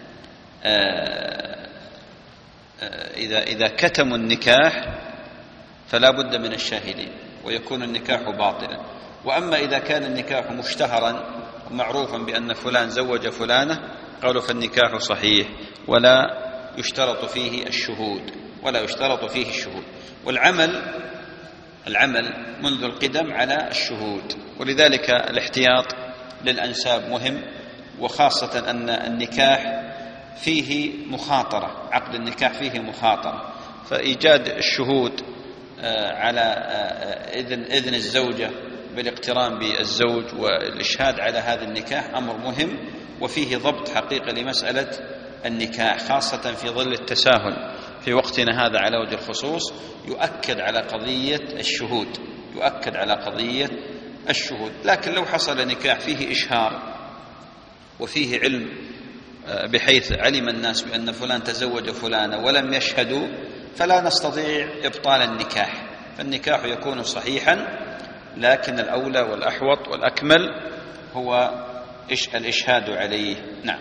إذا إذا كتموا النكاح فلا بد من الشاهدين ويكون النكاح باطلا. وأما إذا كان النكاح مشتهرا ومعروفا بأن فلان زوج فلانة قالوا فالنكاح صحيح ولا يشترط فيه الشهود ولا يشترط فيه الشهود. والعمل العمل منذ القدم على الشهود، ولذلك الاحتياط للأنساب مهم، وخاصة أن النكاح فيه مخاطرة، عقد النكاح فيه مخاطرة، فإيجاد الشهود على إذن, إذن الزوجة بالاقتران بالزوج والإشهاد على هذا النكاح أمر مهم، وفيه ضبط حقيقي لمسألة النكاح، خاصة في ظل التساهل في وقتنا هذا على وجه الخصوص. يؤكد على قضية الشهود، يؤكد على قضية الشهود. لكن لو حصل نكاح فيه إشهار وفيه علم بحيث علم الناس بأن فلان تزوج فلانا ولم يشهدوا فلا نستطيع إبطال النكاح، فالنكاح يكون صحيحا، لكن الأولى والأحوط والأكمل هو الإشهاد عليه. نعم.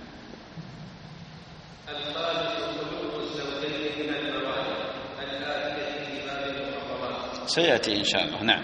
سيأتي إن شاء الله. نعم.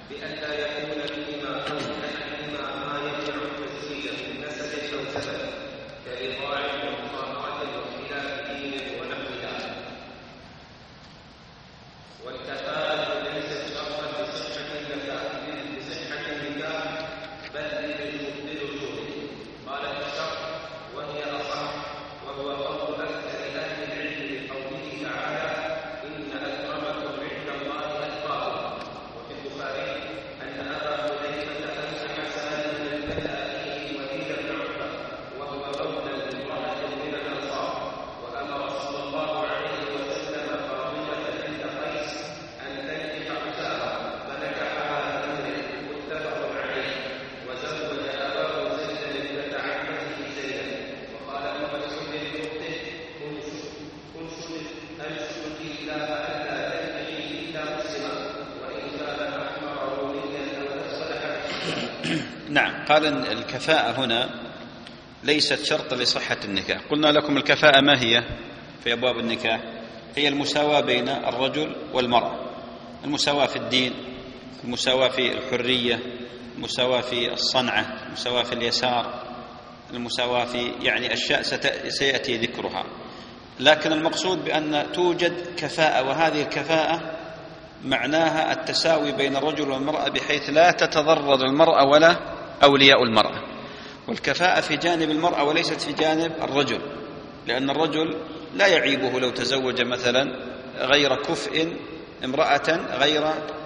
نعم. قال الكفاءة هنا ليست شرط لصحة النكاح. قلنا لكم الكفاءة ما هي في أبواب النكاح؟ هي المساواة بين الرجل والمرأة، المساواة في الدين، المساواة في الحرية، المساواة في الصنعة، المساواة في اليسار، المساواة في يعني أشياء سيأتي ذكرها. لكن المقصود بأن توجد كفاءة، وهذه الكفاءة معناها التساوي بين الرجل والمرأة بحيث لا تتضرر المرأة ولا أولياء المرأة. والكفاءة في جانب المرأة وليست في جانب الرجل، لأن الرجل لا يعيبه لو تزوج مثلا غير كفء امرأة غير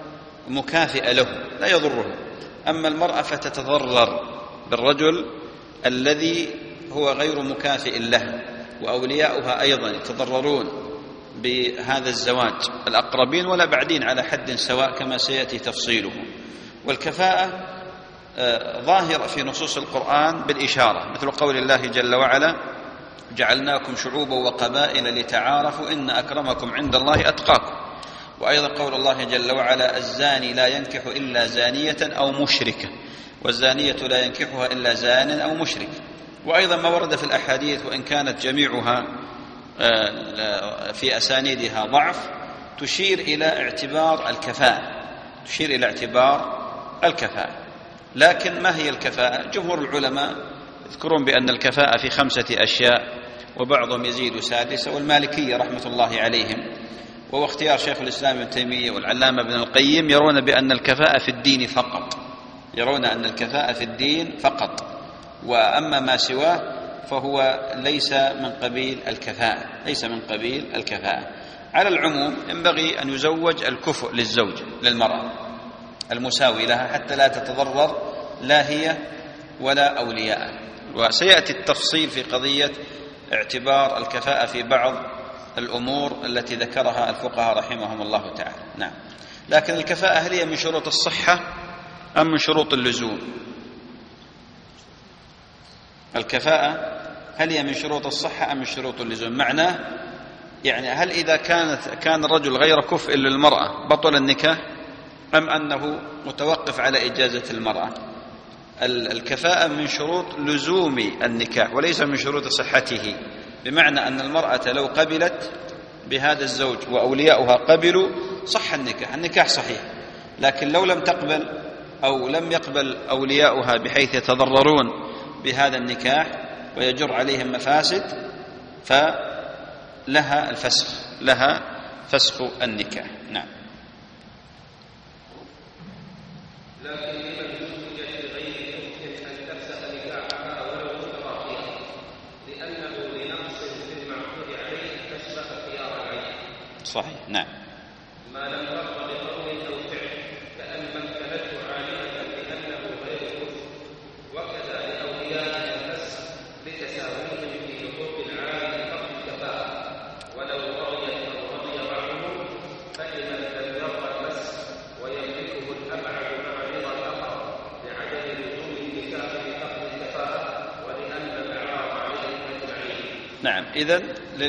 مكافئة له، لا يضره. أما المرأة فتتضرر بالرجل الذي هو غير مكافئ له، وأولياؤها أيضا يتضررون بهذا الزواج، الأقربين ولا بعدين على حد سواء كما سيأتي تفصيله. والكفاءة ظاهرة في نصوص القرآن بالإشارة، مثل قول الله جل وعلا: جعلناكم شعوبا وقبائل لتعارفوا إن أكرمكم عند الله أتقاكم. وأيضا قول الله جل وعلا: الزاني لا ينكح إلا زانية أو مشركة، والزانية لا ينكحها إلا زان أو مشرك. وأيضا ما ورد في الأحاديث وإن كانت جميعها في أسانيدها ضعف تشير إلى اعتبار الكفاءة، تشير إلى اعتبار الكفاءة. لكن ما هي الكفاءة؟ جمهور العلماء يذكرون بأن الكفاءة في خمسة أشياء، وبعضهم يزيد سادسة، والمالكية رحمة الله عليهم وهو اختيار شيخ الإسلام ابن تيمية والعلامة ابن القيم يرون بأن الكفاءة في الدين فقط، يرون أن الكفاءة في الدين فقط، وأما ما سواه فهو ليس من قبيل الكفاءة، ليس من قبيل الكفاءة. على العموم ينبغي أن يزوج الكفء للزوج للمرأة المساوي لها حتى لا تتضرر لا هي ولا أولياء. وسيأتي التفصيل في قضية اعتبار الكفاءة في بعض الأمور التي ذكرها الفقهاء رحمهم الله تعالى. نعم. لكن الكفاءة هل هي من شروط الصحة أم من شروط اللزوم؟ الكفاءة هل هي من شروط الصحة أم من شروط اللزوم؟ معناه يعني هل إذا كانت كان الرجل غير كفء للمرأة بطل النكاح، أم أنه متوقف على إجازة المرأة؟ الكفاءة من شروط لزوم النكاح وليس من شروط صحته، بمعنى أن المرأة لو قبلت بهذا الزوج وأولياؤها قبلوا صح النكاح، النكاح صحيح. لكن لو لم تقبل أو لم يقبل أولياؤها بحيث يتضررون بهذا النكاح ويجر عليهم مفاسد فلها الفسخ، لها فسخ النكاح. نعم. لكن لمن زوجت بغير كفء أن تفسخ نكاحها ولو متراخيا، لأنه لنقص في المعقود عليه تشبه خيار العين. صحيح. نعم. ما لم يرضى بقول أو فعل، كأن مكنته عالمة بأنه غير كفء، وكذا لأولياء الفسخ لتساويهم في حقوق العالم فقد الكفاءة، ولو رضي أو رضي بعضهم فلمن لم يرضى الفسخ ويملكه الأبعد مع رضا الآخر لعدم لزوم النكاح بفقد الكفاءة ولأن الإعراض عليهم أجمعين. نعم. إذن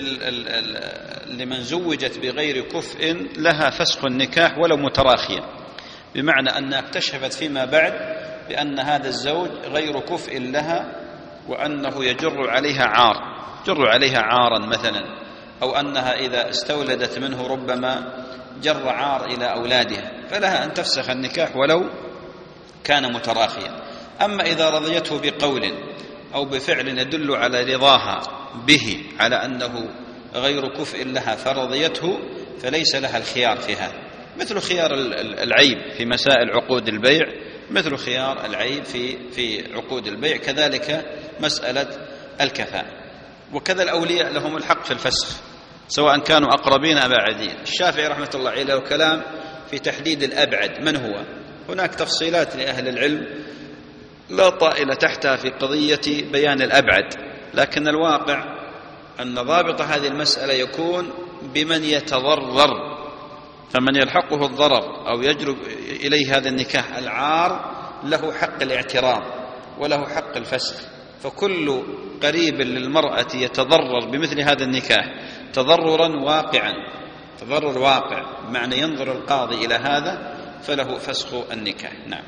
لمن زوجت بغير كفء لها فسخ النكاح ولو متراخيا، بمعنى أنها اكتشفت فيما بعد بأن هذا الزوج غير كفء لها وأنه يجر عليها عار، جر عليها عارا مثلا، أو أنها إذا استولدت منه ربما جر عار إلى أولادها، فلها أن تفسخ النكاح ولو كان متراخيا. أما إذا رضيته بقول أو بفعل يدل على رضاها به على أنه غير كفء لها فرضيته فليس لها الخيار في هذا، مثل خيار العيب في مسائل عقود البيع، مثل خيار العيب في في عقود البيع، كذلك مسألة الكفاءة. وكذا الأولياء لهم الحق في الفسخ سواء كانوا أقربين أم بعيدين. الشافعي رحمة الله عليه له كلام في تحديد الأبعد من هو، هناك تفصيلات لأهل العلم لا طائل تحتها في قضية بيان الأبعد، لكن الواقع أن ضابط هذه المسألة يكون بمن يتضرر، فمن يلحقه الضرر أو يجلب إليه هذا النكاح العار له حق الاعتراض وله حق الفسخ. فكل قريب للمرأة يتضرر بمثل هذا النكاح تضررا واقعا، تضرر واقع بمعنى ينظر القاضي إلى هذا فله فسخ النكاح. نعم.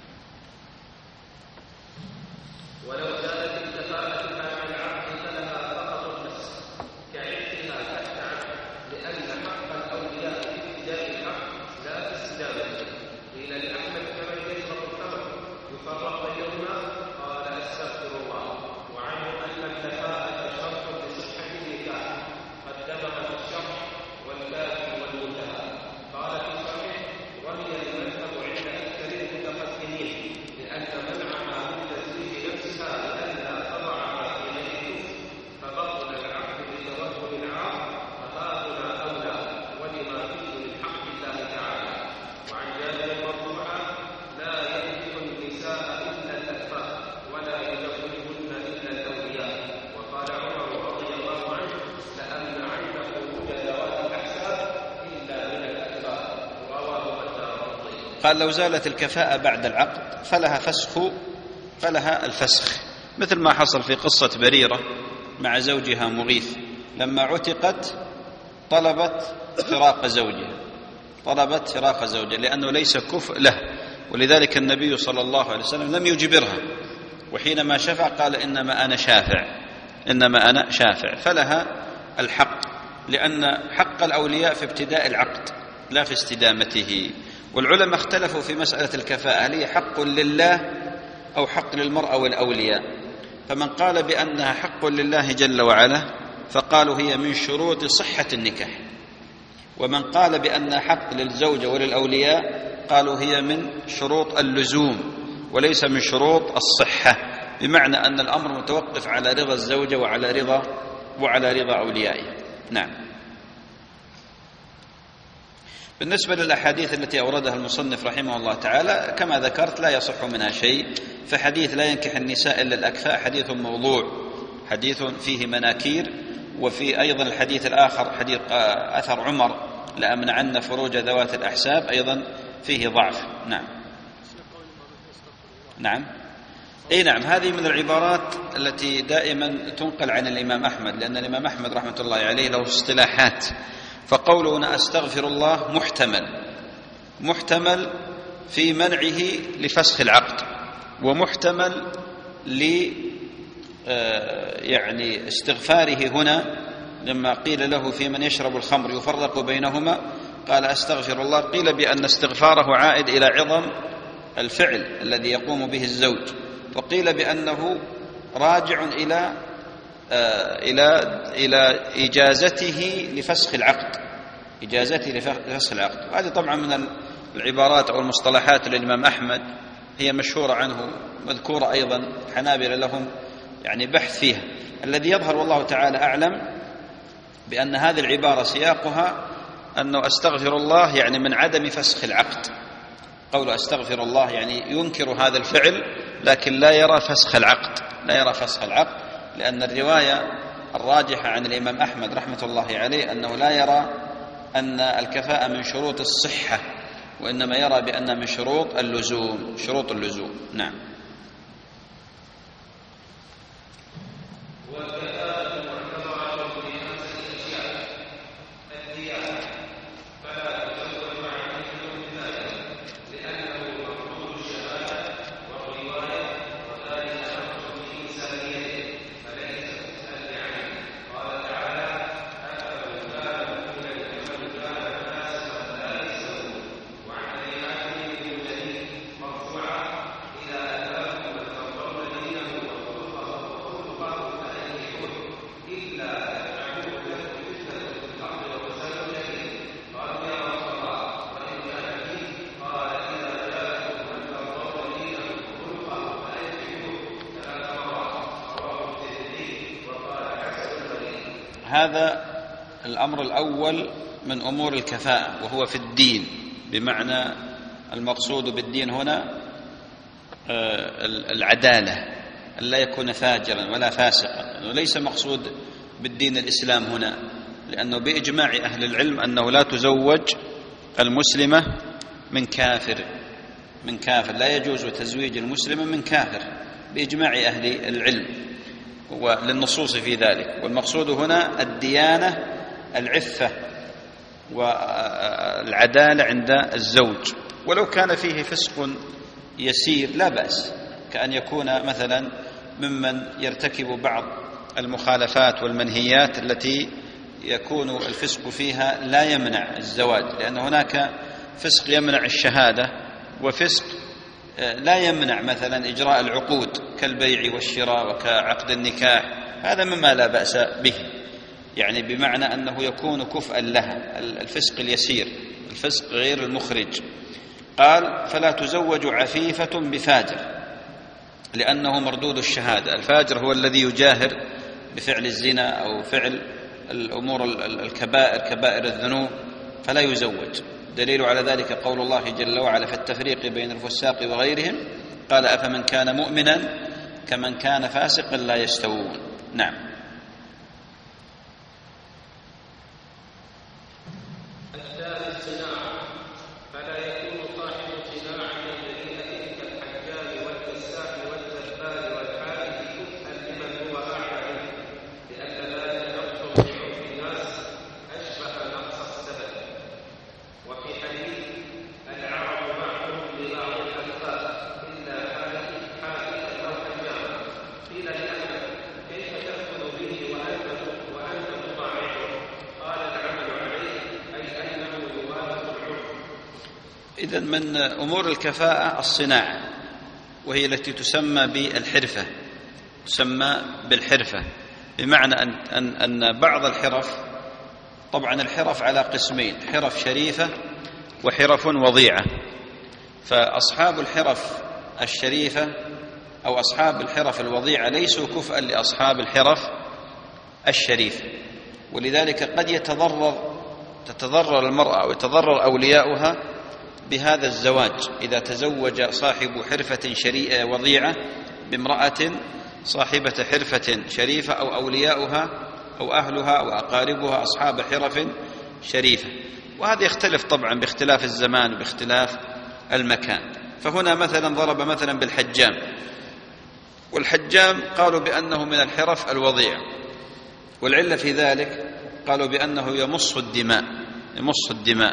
ولو زالت الكفاءة مع العقد فلها فقط الفسخ كعتقها تحت عقد، لأن حق الأولياء في ابتداء العقد لا في استدامته. قيل لأحمد كمن يشرب الخمر يفرق بينهما، قال أستغفر الله. وعنه أن الكفاءة شرط لصحة النكاح قدمها في الشرح والكافي والمنتهى. قال في الصحيح رمي المذهب عند أكثر المتقدمين لأن منعها من تزويج نفسها لئلا تضعها في غير كفر فبطل العقد بتوهم العار، فهذا أولى ولما فيه من حق الله تعالى. وعن جابر مرفوعا لا يملك النساء إلا الأكفاء ولا يدخلهن إلا الأولياء. وقال عمر رضي الله عنه لأمنعن خروج ذوات الأحساب إلا من الأكفاء، رواه الدارقطني. قال لو زالت الكفاءة بعد العقد فلها فسخ، فلها الفسخ، مثل ما حصل في قصة بريرة مع زوجها مغيث لما عتقت طلبت فراق زوجها، طلبت فراق زوجها لأنه ليس كفء له، ولذلك النبي صلى الله عليه وسلم لم يجبرها، وحينما شفع قال إنما أنا شافع، إنما أنا شافع، فلها الحق، لأن حق الأولياء في ابتداء العقد لا في استدامته. والعلماء اختلفوا في مسألة الكفاءة، هل هي حق لله أو حق للمرأة والأولياء؟ فمن قال بأنها حق لله جل وعلا فقالوا هي من شروط صحة النكاح، ومن قال بأنها حق للزوجة وللأولياء قالوا هي من شروط اللزوم وليس من شروط الصحة، بمعنى أن الأمر متوقف على رضا الزوجة وعلى رضا وعلى رضا أوليائها. نعم. بالنسبة للأحاديث التي أوردها المصنف رحمه الله تعالى كما ذكرت لا يصح منها شيء، فحديث لا ينكح النساء إلا الأكفاء حديث موضوع، حديث فيه مناكير. وفي أيضا الحديث الآخر حديث أثر عمر لأمنعن فروج ذوات الأحساب أيضا فيه ضعف. نعم. نعم. أي نعم، هذه من العبارات التي دائما تنقل عن الإمام أحمد، لأن الإمام أحمد رحمة الله عليه له اصطلاحات. فقولنا أستغفر الله محتمل محتمل في منعه لفسخ العقد، ومحتمل ل يعني استغفاره هنا لما قيل له في من يشرب الخمر يفرق بينهما قال أستغفر الله، قيل بأن استغفاره عائد إلى عظم الفعل الذي يقوم به الزوج، وقيل بأنه راجع إلى إلى إلى إجازته لفسخ العقد، إجازته لفسخ العقد. هذه طبعا من العبارات أو المصطلحات للإمام أحمد هي مشهورة عنه، مذكورة أيضا حنابلة لهم يعني بحث فيها. الذي يظهر والله تعالى أعلم بأن هذه العبارة سياقها أنه أستغفر الله يعني من عدم فسخ العقد، قول أستغفر الله يعني ينكر هذا الفعل لكن لا يرى فسخ العقد، لا يرى فسخ العقد، لأن الرواية الراجحة عن الإمام أحمد رحمة الله عليه أنه لا يرى أن الكفاءة من شروط الصحة، وإنما يرى بأن من شروط اللزوم، شروط اللزوم. نعم. هذا الأمر الأول من أمور الكفاءة وهو في الدين، بمعنى المقصود بالدين هنا العدالة، ألا يكون فاجرا ولا فاسقا، وليس مقصود بالدين الإسلام هنا، لأنه بإجماع أهل العلم أنه لا تزوج المسلمة من كافر، من كافر لا يجوز تزويج المسلمة من كافر بإجماع أهل العلم وللنصوص في ذلك. والمقصود هنا الديانة، العفة والعدالة عند الزوج، ولو كان فيه فسق يسير لا بأس، كأن يكون مثلا ممن يرتكب بعض المخالفات والمنهيات التي يكون الفسق فيها لا يمنع الزواج، لأن هناك فسق يمنع الشهادة وفسق لا يمنع مثلا إجراء العقود كالبيع والشراء وكعقد النكاح، هذا مما لا بأس به، يعني بمعنى أنه يكون كفءا لها، الفسق اليسير، الفسق غير المخرج. قال فلا تزوج عفيفة بفاجر لأنه مردود الشهادة، الفاجر هو الذي يجاهر بفعل الزنا أو فعل الأمور الكبائر، كبائر الذنوب، فلا يزوج. دليل على ذلك قول الله جل وعلا في التفريق بين الفساق وغيرهم، قال أفمن كان مؤمنا كمن كان فاسقا لا يستوون. نعم. قيل لأحمد كيف تأخذ إذن من أمور الكفاءة الصناعة، وهي التي تسمى بالحرفة، تسمى بالحرفة، بمعنى أن, أن, أن بعض الحرف، طبعا الحرف على قسمين: حرف شريفة وحرف وضيعة. فأصحاب الحرف الشريفة أو أصحاب الحرف الوضيعة ليسوا كفءا لأصحاب الحرف الشريفة، ولذلك قد يتضرر تتضرر المرأة أو يتضرر أولياؤها بهذا الزواج إذا تزوج صاحب حرفة شريفة وضيعة بامرأة صاحبة حرفة شريفة، أو أولياؤها أو أهلها أو أقاربها أصحاب حرف شريفة. وهذا يختلف طبعا باختلاف الزمان وباختلاف المكان. فهنا مثلا ضرب مثلا بالحجام، والحجام قالوا بأنه من الحرف الوضيع، والعلة في ذلك قالوا بأنه يمص الدماء يمص الدماء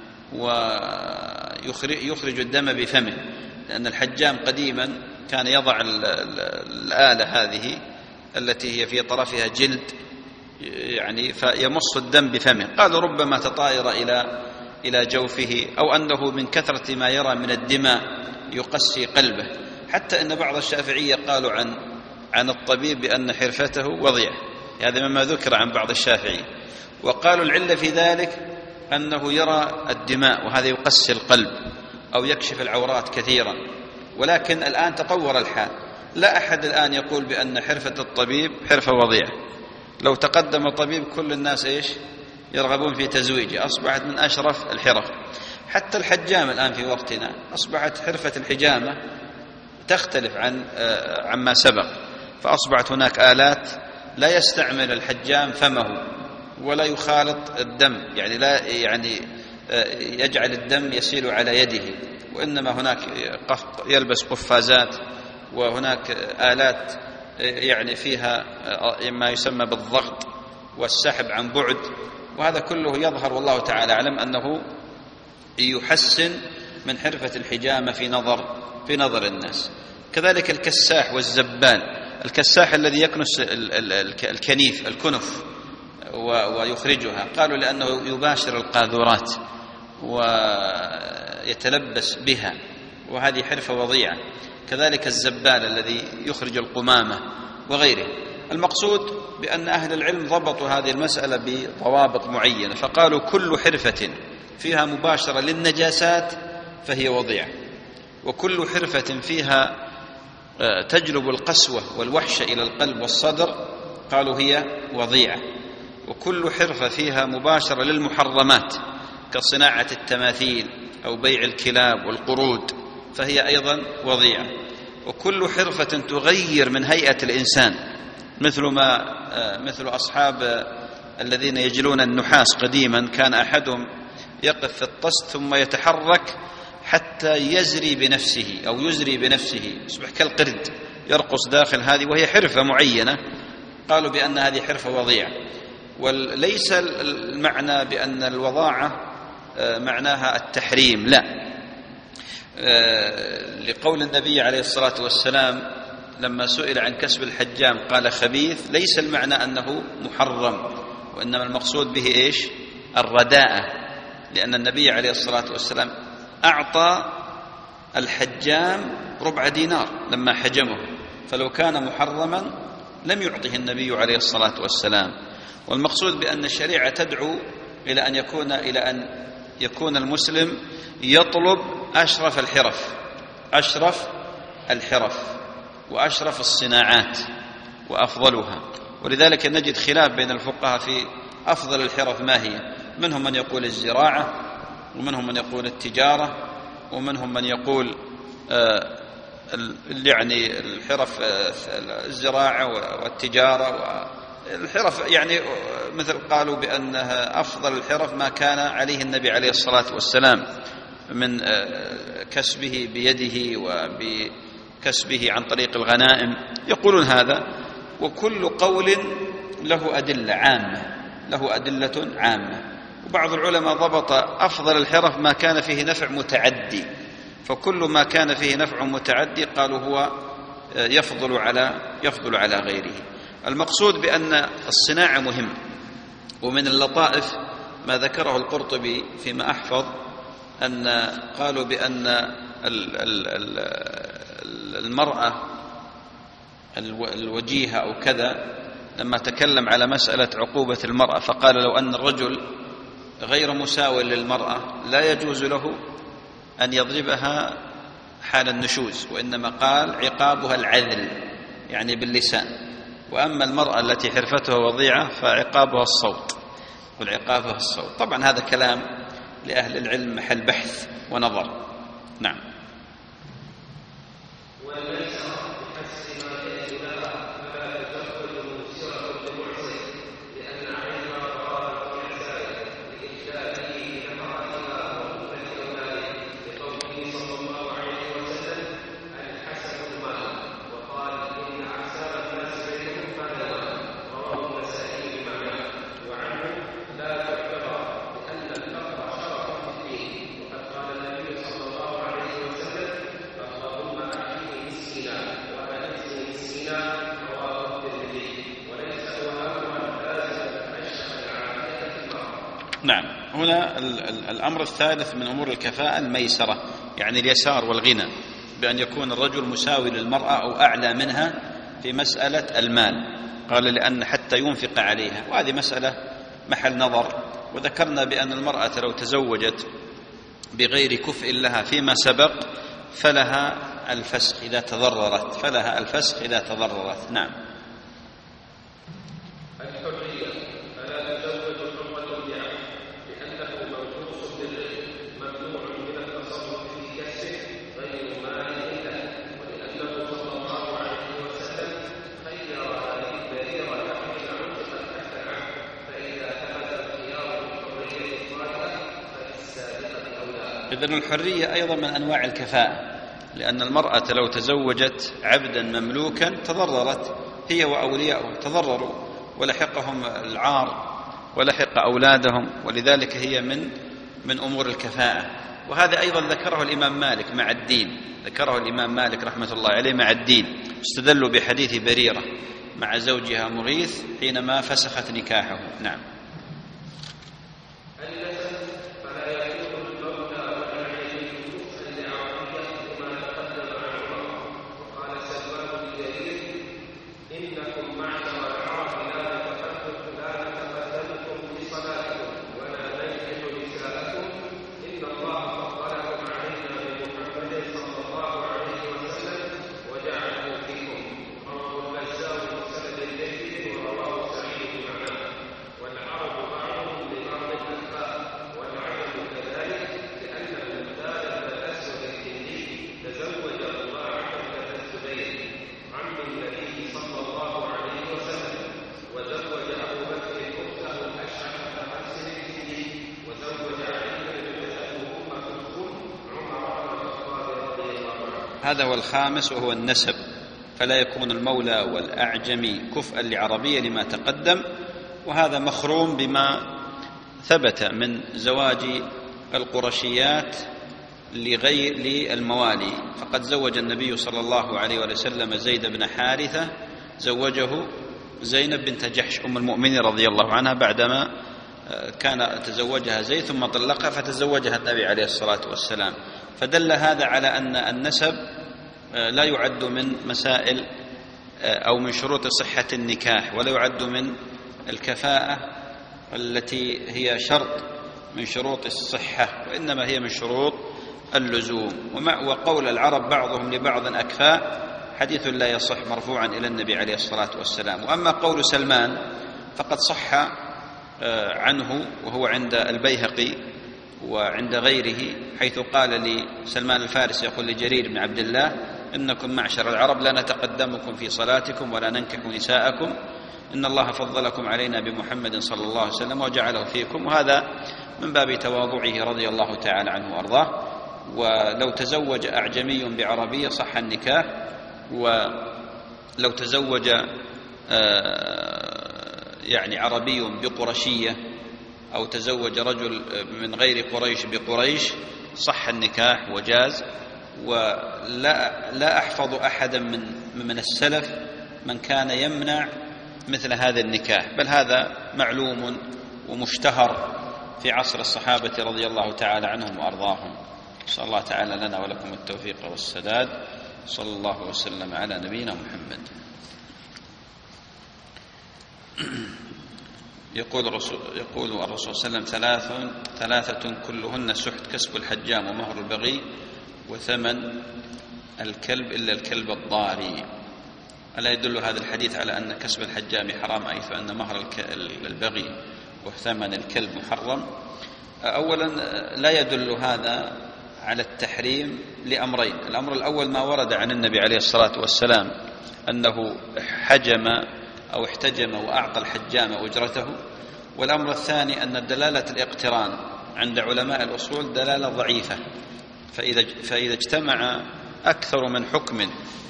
ويخرج الدم بفمه، لأن الحجام قديما كان يضع الآلة هذه التي هي في طرفها جلد يعني فيمص الدم بفمه. قالوا ربما تطاير إلى إلى جوفه، أو أنه من كثرة ما يرى من الدماء يقسي قلبه، حتى أن بعض الشافعية قالوا عن عن الطبيب بأن حرفته وضيعة. هذا مما ذكر عن بعض الشافعية، وقالوا العلة في ذلك أنه يرى الدماء، وهذا يقسي القلب أو يكشف العورات كثيرا. ولكن الآن تطور الحال، لا أحد الآن يقول بأن حرفة الطبيب حرفة وضيعة. لو تقدم طبيب كل الناس إيش يرغبون في تزويجه، أصبحت من أشرف الحرف. حتى الحجام الآن في وقتنا أصبحت حرفة الحجامة تختلف عن عما سبق، فأصبحت هناك آلات لا يستعمل الحجام فمه ولا يخالط الدم، يعني لا يعني يجعل الدم يسيل على يده، وإنما هناك يلبس قفازات، وهناك آلات يعني فيها ما يسمى بالضغط والسحب عن بعد، وهذا كله يظهر والله تعالى أعلم أنه يحسن من حرفة الحجامة في نظر في نظر الناس. كذلك الكساح والزبال، الكساح الذي يكنس الكنيف الكنف ويخرجها، قالوا لأنه يباشر القاذورات ويتلبس بها، وهذه حرفة وضيعة. كذلك الزبال الذي يخرج القمامة وغيره. المقصود بأن أهل العلم ضبطوا هذه المسألة بضوابط معينة، فقالوا كل حرفة فيها مباشرة للنجاسات فهي وضيعة، وكل حرفة فيها تجلب القسوة والوحشة إلى القلب والصدر قالوا هي وضيعة، وكل حرفة فيها مباشرة للمحرمات كصناعة التماثيل أو بيع الكلاب والقرود فهي أيضا وضيعة، وكل حرفة تغير من هيئة الإنسان مثل ما مثل أصحاب الذين يجلون النحاس قديما، كان أحدهم يقف في الطست ثم يتحرك حتى يزري بنفسه أو يزري بنفسه، يصبح كالقرد يرقص داخل هذه، وهي حرفة معينة قالوا بأن هذه حرفة وضيعة. وليس المعنى بأن الوضاعة معناها التحريم، لا، لقول النبي عليه الصلاة والسلام لما سئل عن كسب الحجام قال خبيث، ليس المعنى أنه محرم، وإنما المقصود به إيش؟ الرداءة، لأن النبي عليه الصلاة والسلام أعطى الحجام ربع دينار لما حجمه، فلو كان محرما لم يعطه النبي عليه الصلاة والسلام. والمقصود بأن الشريعة تدعو إلى أن يكون إلى أن يكون المسلم يطلب أشرف الحرف أشرف الحرف وأشرف الصناعات وأفضلها. ولذلك نجد خلاف بين الفقهاء في أفضل الحرف ما هي، منهم من يقول الزراعة، ومنهم من يقول التجارة، ومنهم من يقول آه يعني الحرف آه الزراعة والتجارة والحرف، يعني مثل قالوا بأنها أفضل الحرف ما كان عليه النبي عليه الصلاة والسلام من آه كسبه بيده وبكسبه عن طريق الغنائم، يقولون هذا. وكل قول له أدلة عامة له أدلة عامة. وبعض العلماء ضبط أفضل الحرف ما كان فيه نفع متعدي، فكل ما كان فيه نفع متعدي قالوا هو يفضل على يفضل على غيره. المقصود بأن الصناعة مهم. ومن اللطائف ما ذكره القرطبي فيما أحفظ أن قالوا بأن المرأة الوجيهة أو كذا لما تكلم على مسألة عقوبة المرأة فقال لو أن الرجل غير مساو للمرأة لا يجوز له أن يضربها حال النشوز، وإنما قال عقابها العذل يعني باللسان، وأما المرأة التي حرفتها وضيعة فعقابها الصوت، والعقابها الصوت. طبعا هذا كلام لأهل العلم محل بحث ونظر. نعم. نعم. هنا الأمر الثالث من أمور الكفاءة الميسرة، يعني اليسار والغنى، بأن يكون الرجل مساوي للمرأة أو أعلى منها في مسألة المال. قال لأن حتى ينفق عليها، وهذه مسألة محل نظر. وذكرنا بأن المرأة لو تزوجت بغير كفء لها فيما سبق فلها الفسخ إذا تضررت، فلها الفسخ إذا تضررت. نعم. إذن الحرية أيضا من أنواع الكفاءة، لأن المرأة لو تزوجت عبدا مملوكا تضررت هي وأولياؤه، تضرروا ولحقهم العار ولحق أولادهم، ولذلك هي من من أمور الكفاءة. وهذا أيضا ذكره الإمام مالك مع الدين، ذكره الإمام مالك رحمة الله عليه مع الدين، استدلوا بحديث بريرة مع زوجها مغيث حينما فسخت نكاحه. نعم. هذا هو الخامس وهو النسب، فلا يكون المولى والأعجمي كفءا لعربية لما تقدم، وهذا مخروم بما ثبت من زواج القرشيات لغير للموالي. فقد زوج النبي صلى الله عليه وسلم زيد بن حارثة، زوجه زينب بنت جحش أم المؤمنين رضي الله عنها بعدما كان تزوجها زيد ثم طلقها فتزوجها النبي عليه الصلاة والسلام. فدل هذا على أن النسب لا يعد من مسائل أو من شروط صحة النكاح، ولا يعد من الكفاءة التي هي شرط من شروط الصحة، وإنما هي من شروط اللزوم. وقول العرب بعضهم لبعض أكفاء حديث لا يصح مرفوعا إلى النبي عليه الصلاة والسلام. وأما قول سلمان فقد صح عنه وهو عند البيهقي وعند غيره، حيث قال لسلمان الفارسي يقول لجرير بن عبد الله: إنكم معشر العرب لا نتقدمكم في صلاتكم ولا ننكح نساءكم، إن الله فضلكم علينا بمحمد صلى الله عليه وسلم وجعله فيكم. وهذا من باب تواضعه رضي الله تعالى عنه وأرضاه. ولو تزوج أعجمي بعربية صح النكاح، ولو تزوج يعني عربي بقرشية أو تزوج رجل من غير قريش بقريش صح النكاح وجاز. ولا لا أحفظ أحدا من من السلف من كان يمنع مثل هذا النكاح، بل هذا معلوم ومشتهر في عصر الصحابة رضي الله تعالى عنهم وأرضاهم. نسأل الله تعالى لنا ولكم التوفيق والسداد. صلى الله وسلم على نبينا محمد. يقول الرسول يقول الرسول صلى الله عليه وسلم: ثلاث ثلاثة كلهن سحت، كسب الحجام ومهر البغي وثمن الكلب إلا الكلب الضاري. ألا يدل هذا الحديث على أن كسب الحجام حرام، أي فأن مهر البغي وثمن الكلب محرم؟ أولا لا يدل هذا على التحريم لأمرين. الأمر الأول ما ورد عن النبي عليه الصلاة والسلام أنه حجم أو احتجم وأعطى الحجام أجرته. والأمر الثاني أن دلالة الاقتران عند علماء الأصول دلالة ضعيفة، فإذا فإذا اجتمع أكثر من حكم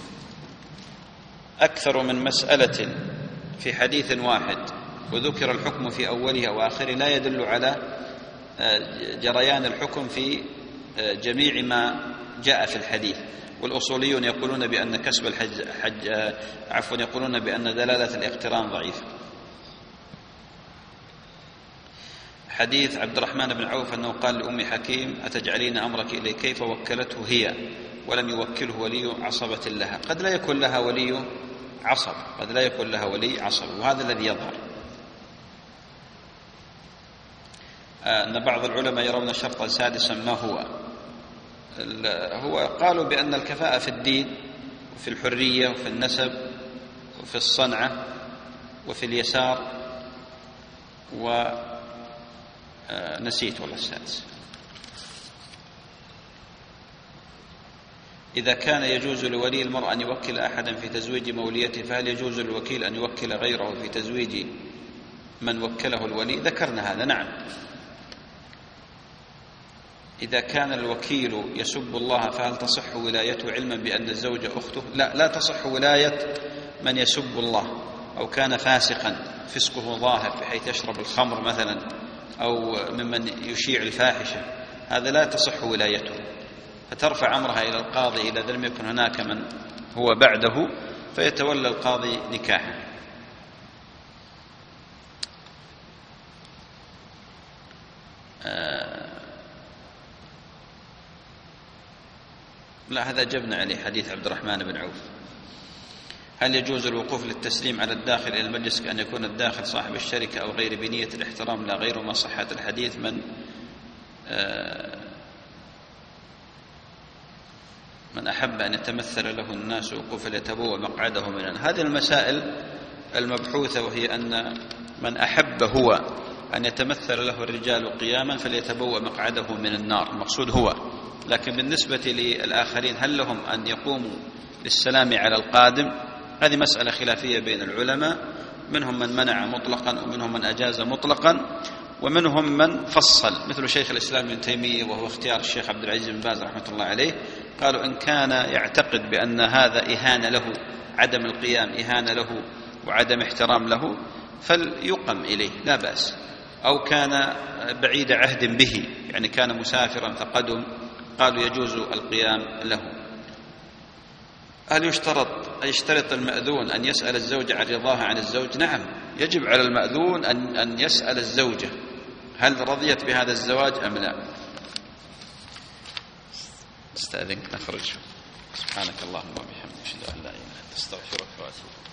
أكثر من مسألة في حديث واحد وذكر الحكم في أوله وآخره لا يدل على جريان الحكم في جميع ما جاء في الحديث. والأصوليون يقولون بأن كسب الحج حج عفوا يقولون بأن دلالة الاقتران ضعيفة. حديث عبد الرحمن بن عوف أنه قال لأم حكيم: أتجعلين أمرك إلي؟ كيف وكلته هي ولم يوكله ولي عصبة لها. قد لا يكون لها ولي عصب قد لا يكون لها ولي عصب وهذا الذي يظهر. أن بعض العلماء يرون شرطا سادسا ما هو هو قالوا بأن الكفاءة في الدين وفي الحرية وفي النسب وفي الصنعة وفي اليسار، ونسيت والله السادس. إذا كان يجوز لولي المرأة أن يوكل أحدا في تزويج موليته، فهل يجوز للوكيل أن يوكل غيره في تزويج من وكله الولي؟ ذكرنا هذا. نعم، إذا كان الوكيل يسب الله فهل تصح ولايته علما بأن الزوجة أخته؟ لا، لا تصح ولاية من يسب الله أو كان فاسقا فسقه ظاهر بحيث يشرب الخمر مثلا أو ممن يشيع الفاحشة، هذا لا تصح ولايته، فترفع أمرها إلى القاضي إذا لم يكن هناك من هو بعده فيتولى القاضي نكاحه. آه لا، هذا جبنا عليه حديث عبد الرحمن بن عوف. هل يجوز الوقوف للتسليم على الداخل إلى المجلس كأن يكون الداخل صاحب الشركة أو غير بنية الاحترام لا غير ما صحة الحديث من آه من أحب أن يتمثل له الناس وقوف ليتبوأ مقعده من النار؟ هذه المسائل المبحوثة، وهي أن من أحب هو أن يتمثل له الرجال قياما فليتبوأ مقعده من النار، المقصود هو. لكن بالنسبة للآخرين هل لهم أن يقوموا للسلام على القادم؟ هذه مسألة خلافية بين العلماء، منهم من منع مطلقا ومنهم من أجاز مطلقا ومنهم من فصل، مثل شيخ الإسلام ابن تيمية وهو اختيار الشيخ عبد العزيز بن باز رحمة الله عليه. قالوا إن كان يعتقد بأن هذا إهانة له، عدم القيام إهانة له وعدم احترام له، فليقم إليه لا بأس. أو كان بعيد عهد به، يعني كان مسافرا فقدم، قالوا يجوز القيام له. هل يشترط يشترط المأذون أن يسأل الزوجة عن رضاها عن الزوج؟ نعم، يجب على المأذون أن أن يسأل الزوجة هل رضيت بهذا الزواج أم لا. استأذنك نخرج. سبحانك اللهم وبحمدك أشهد أن لا إله إلا أنت أستغفرك وأتوب إليك.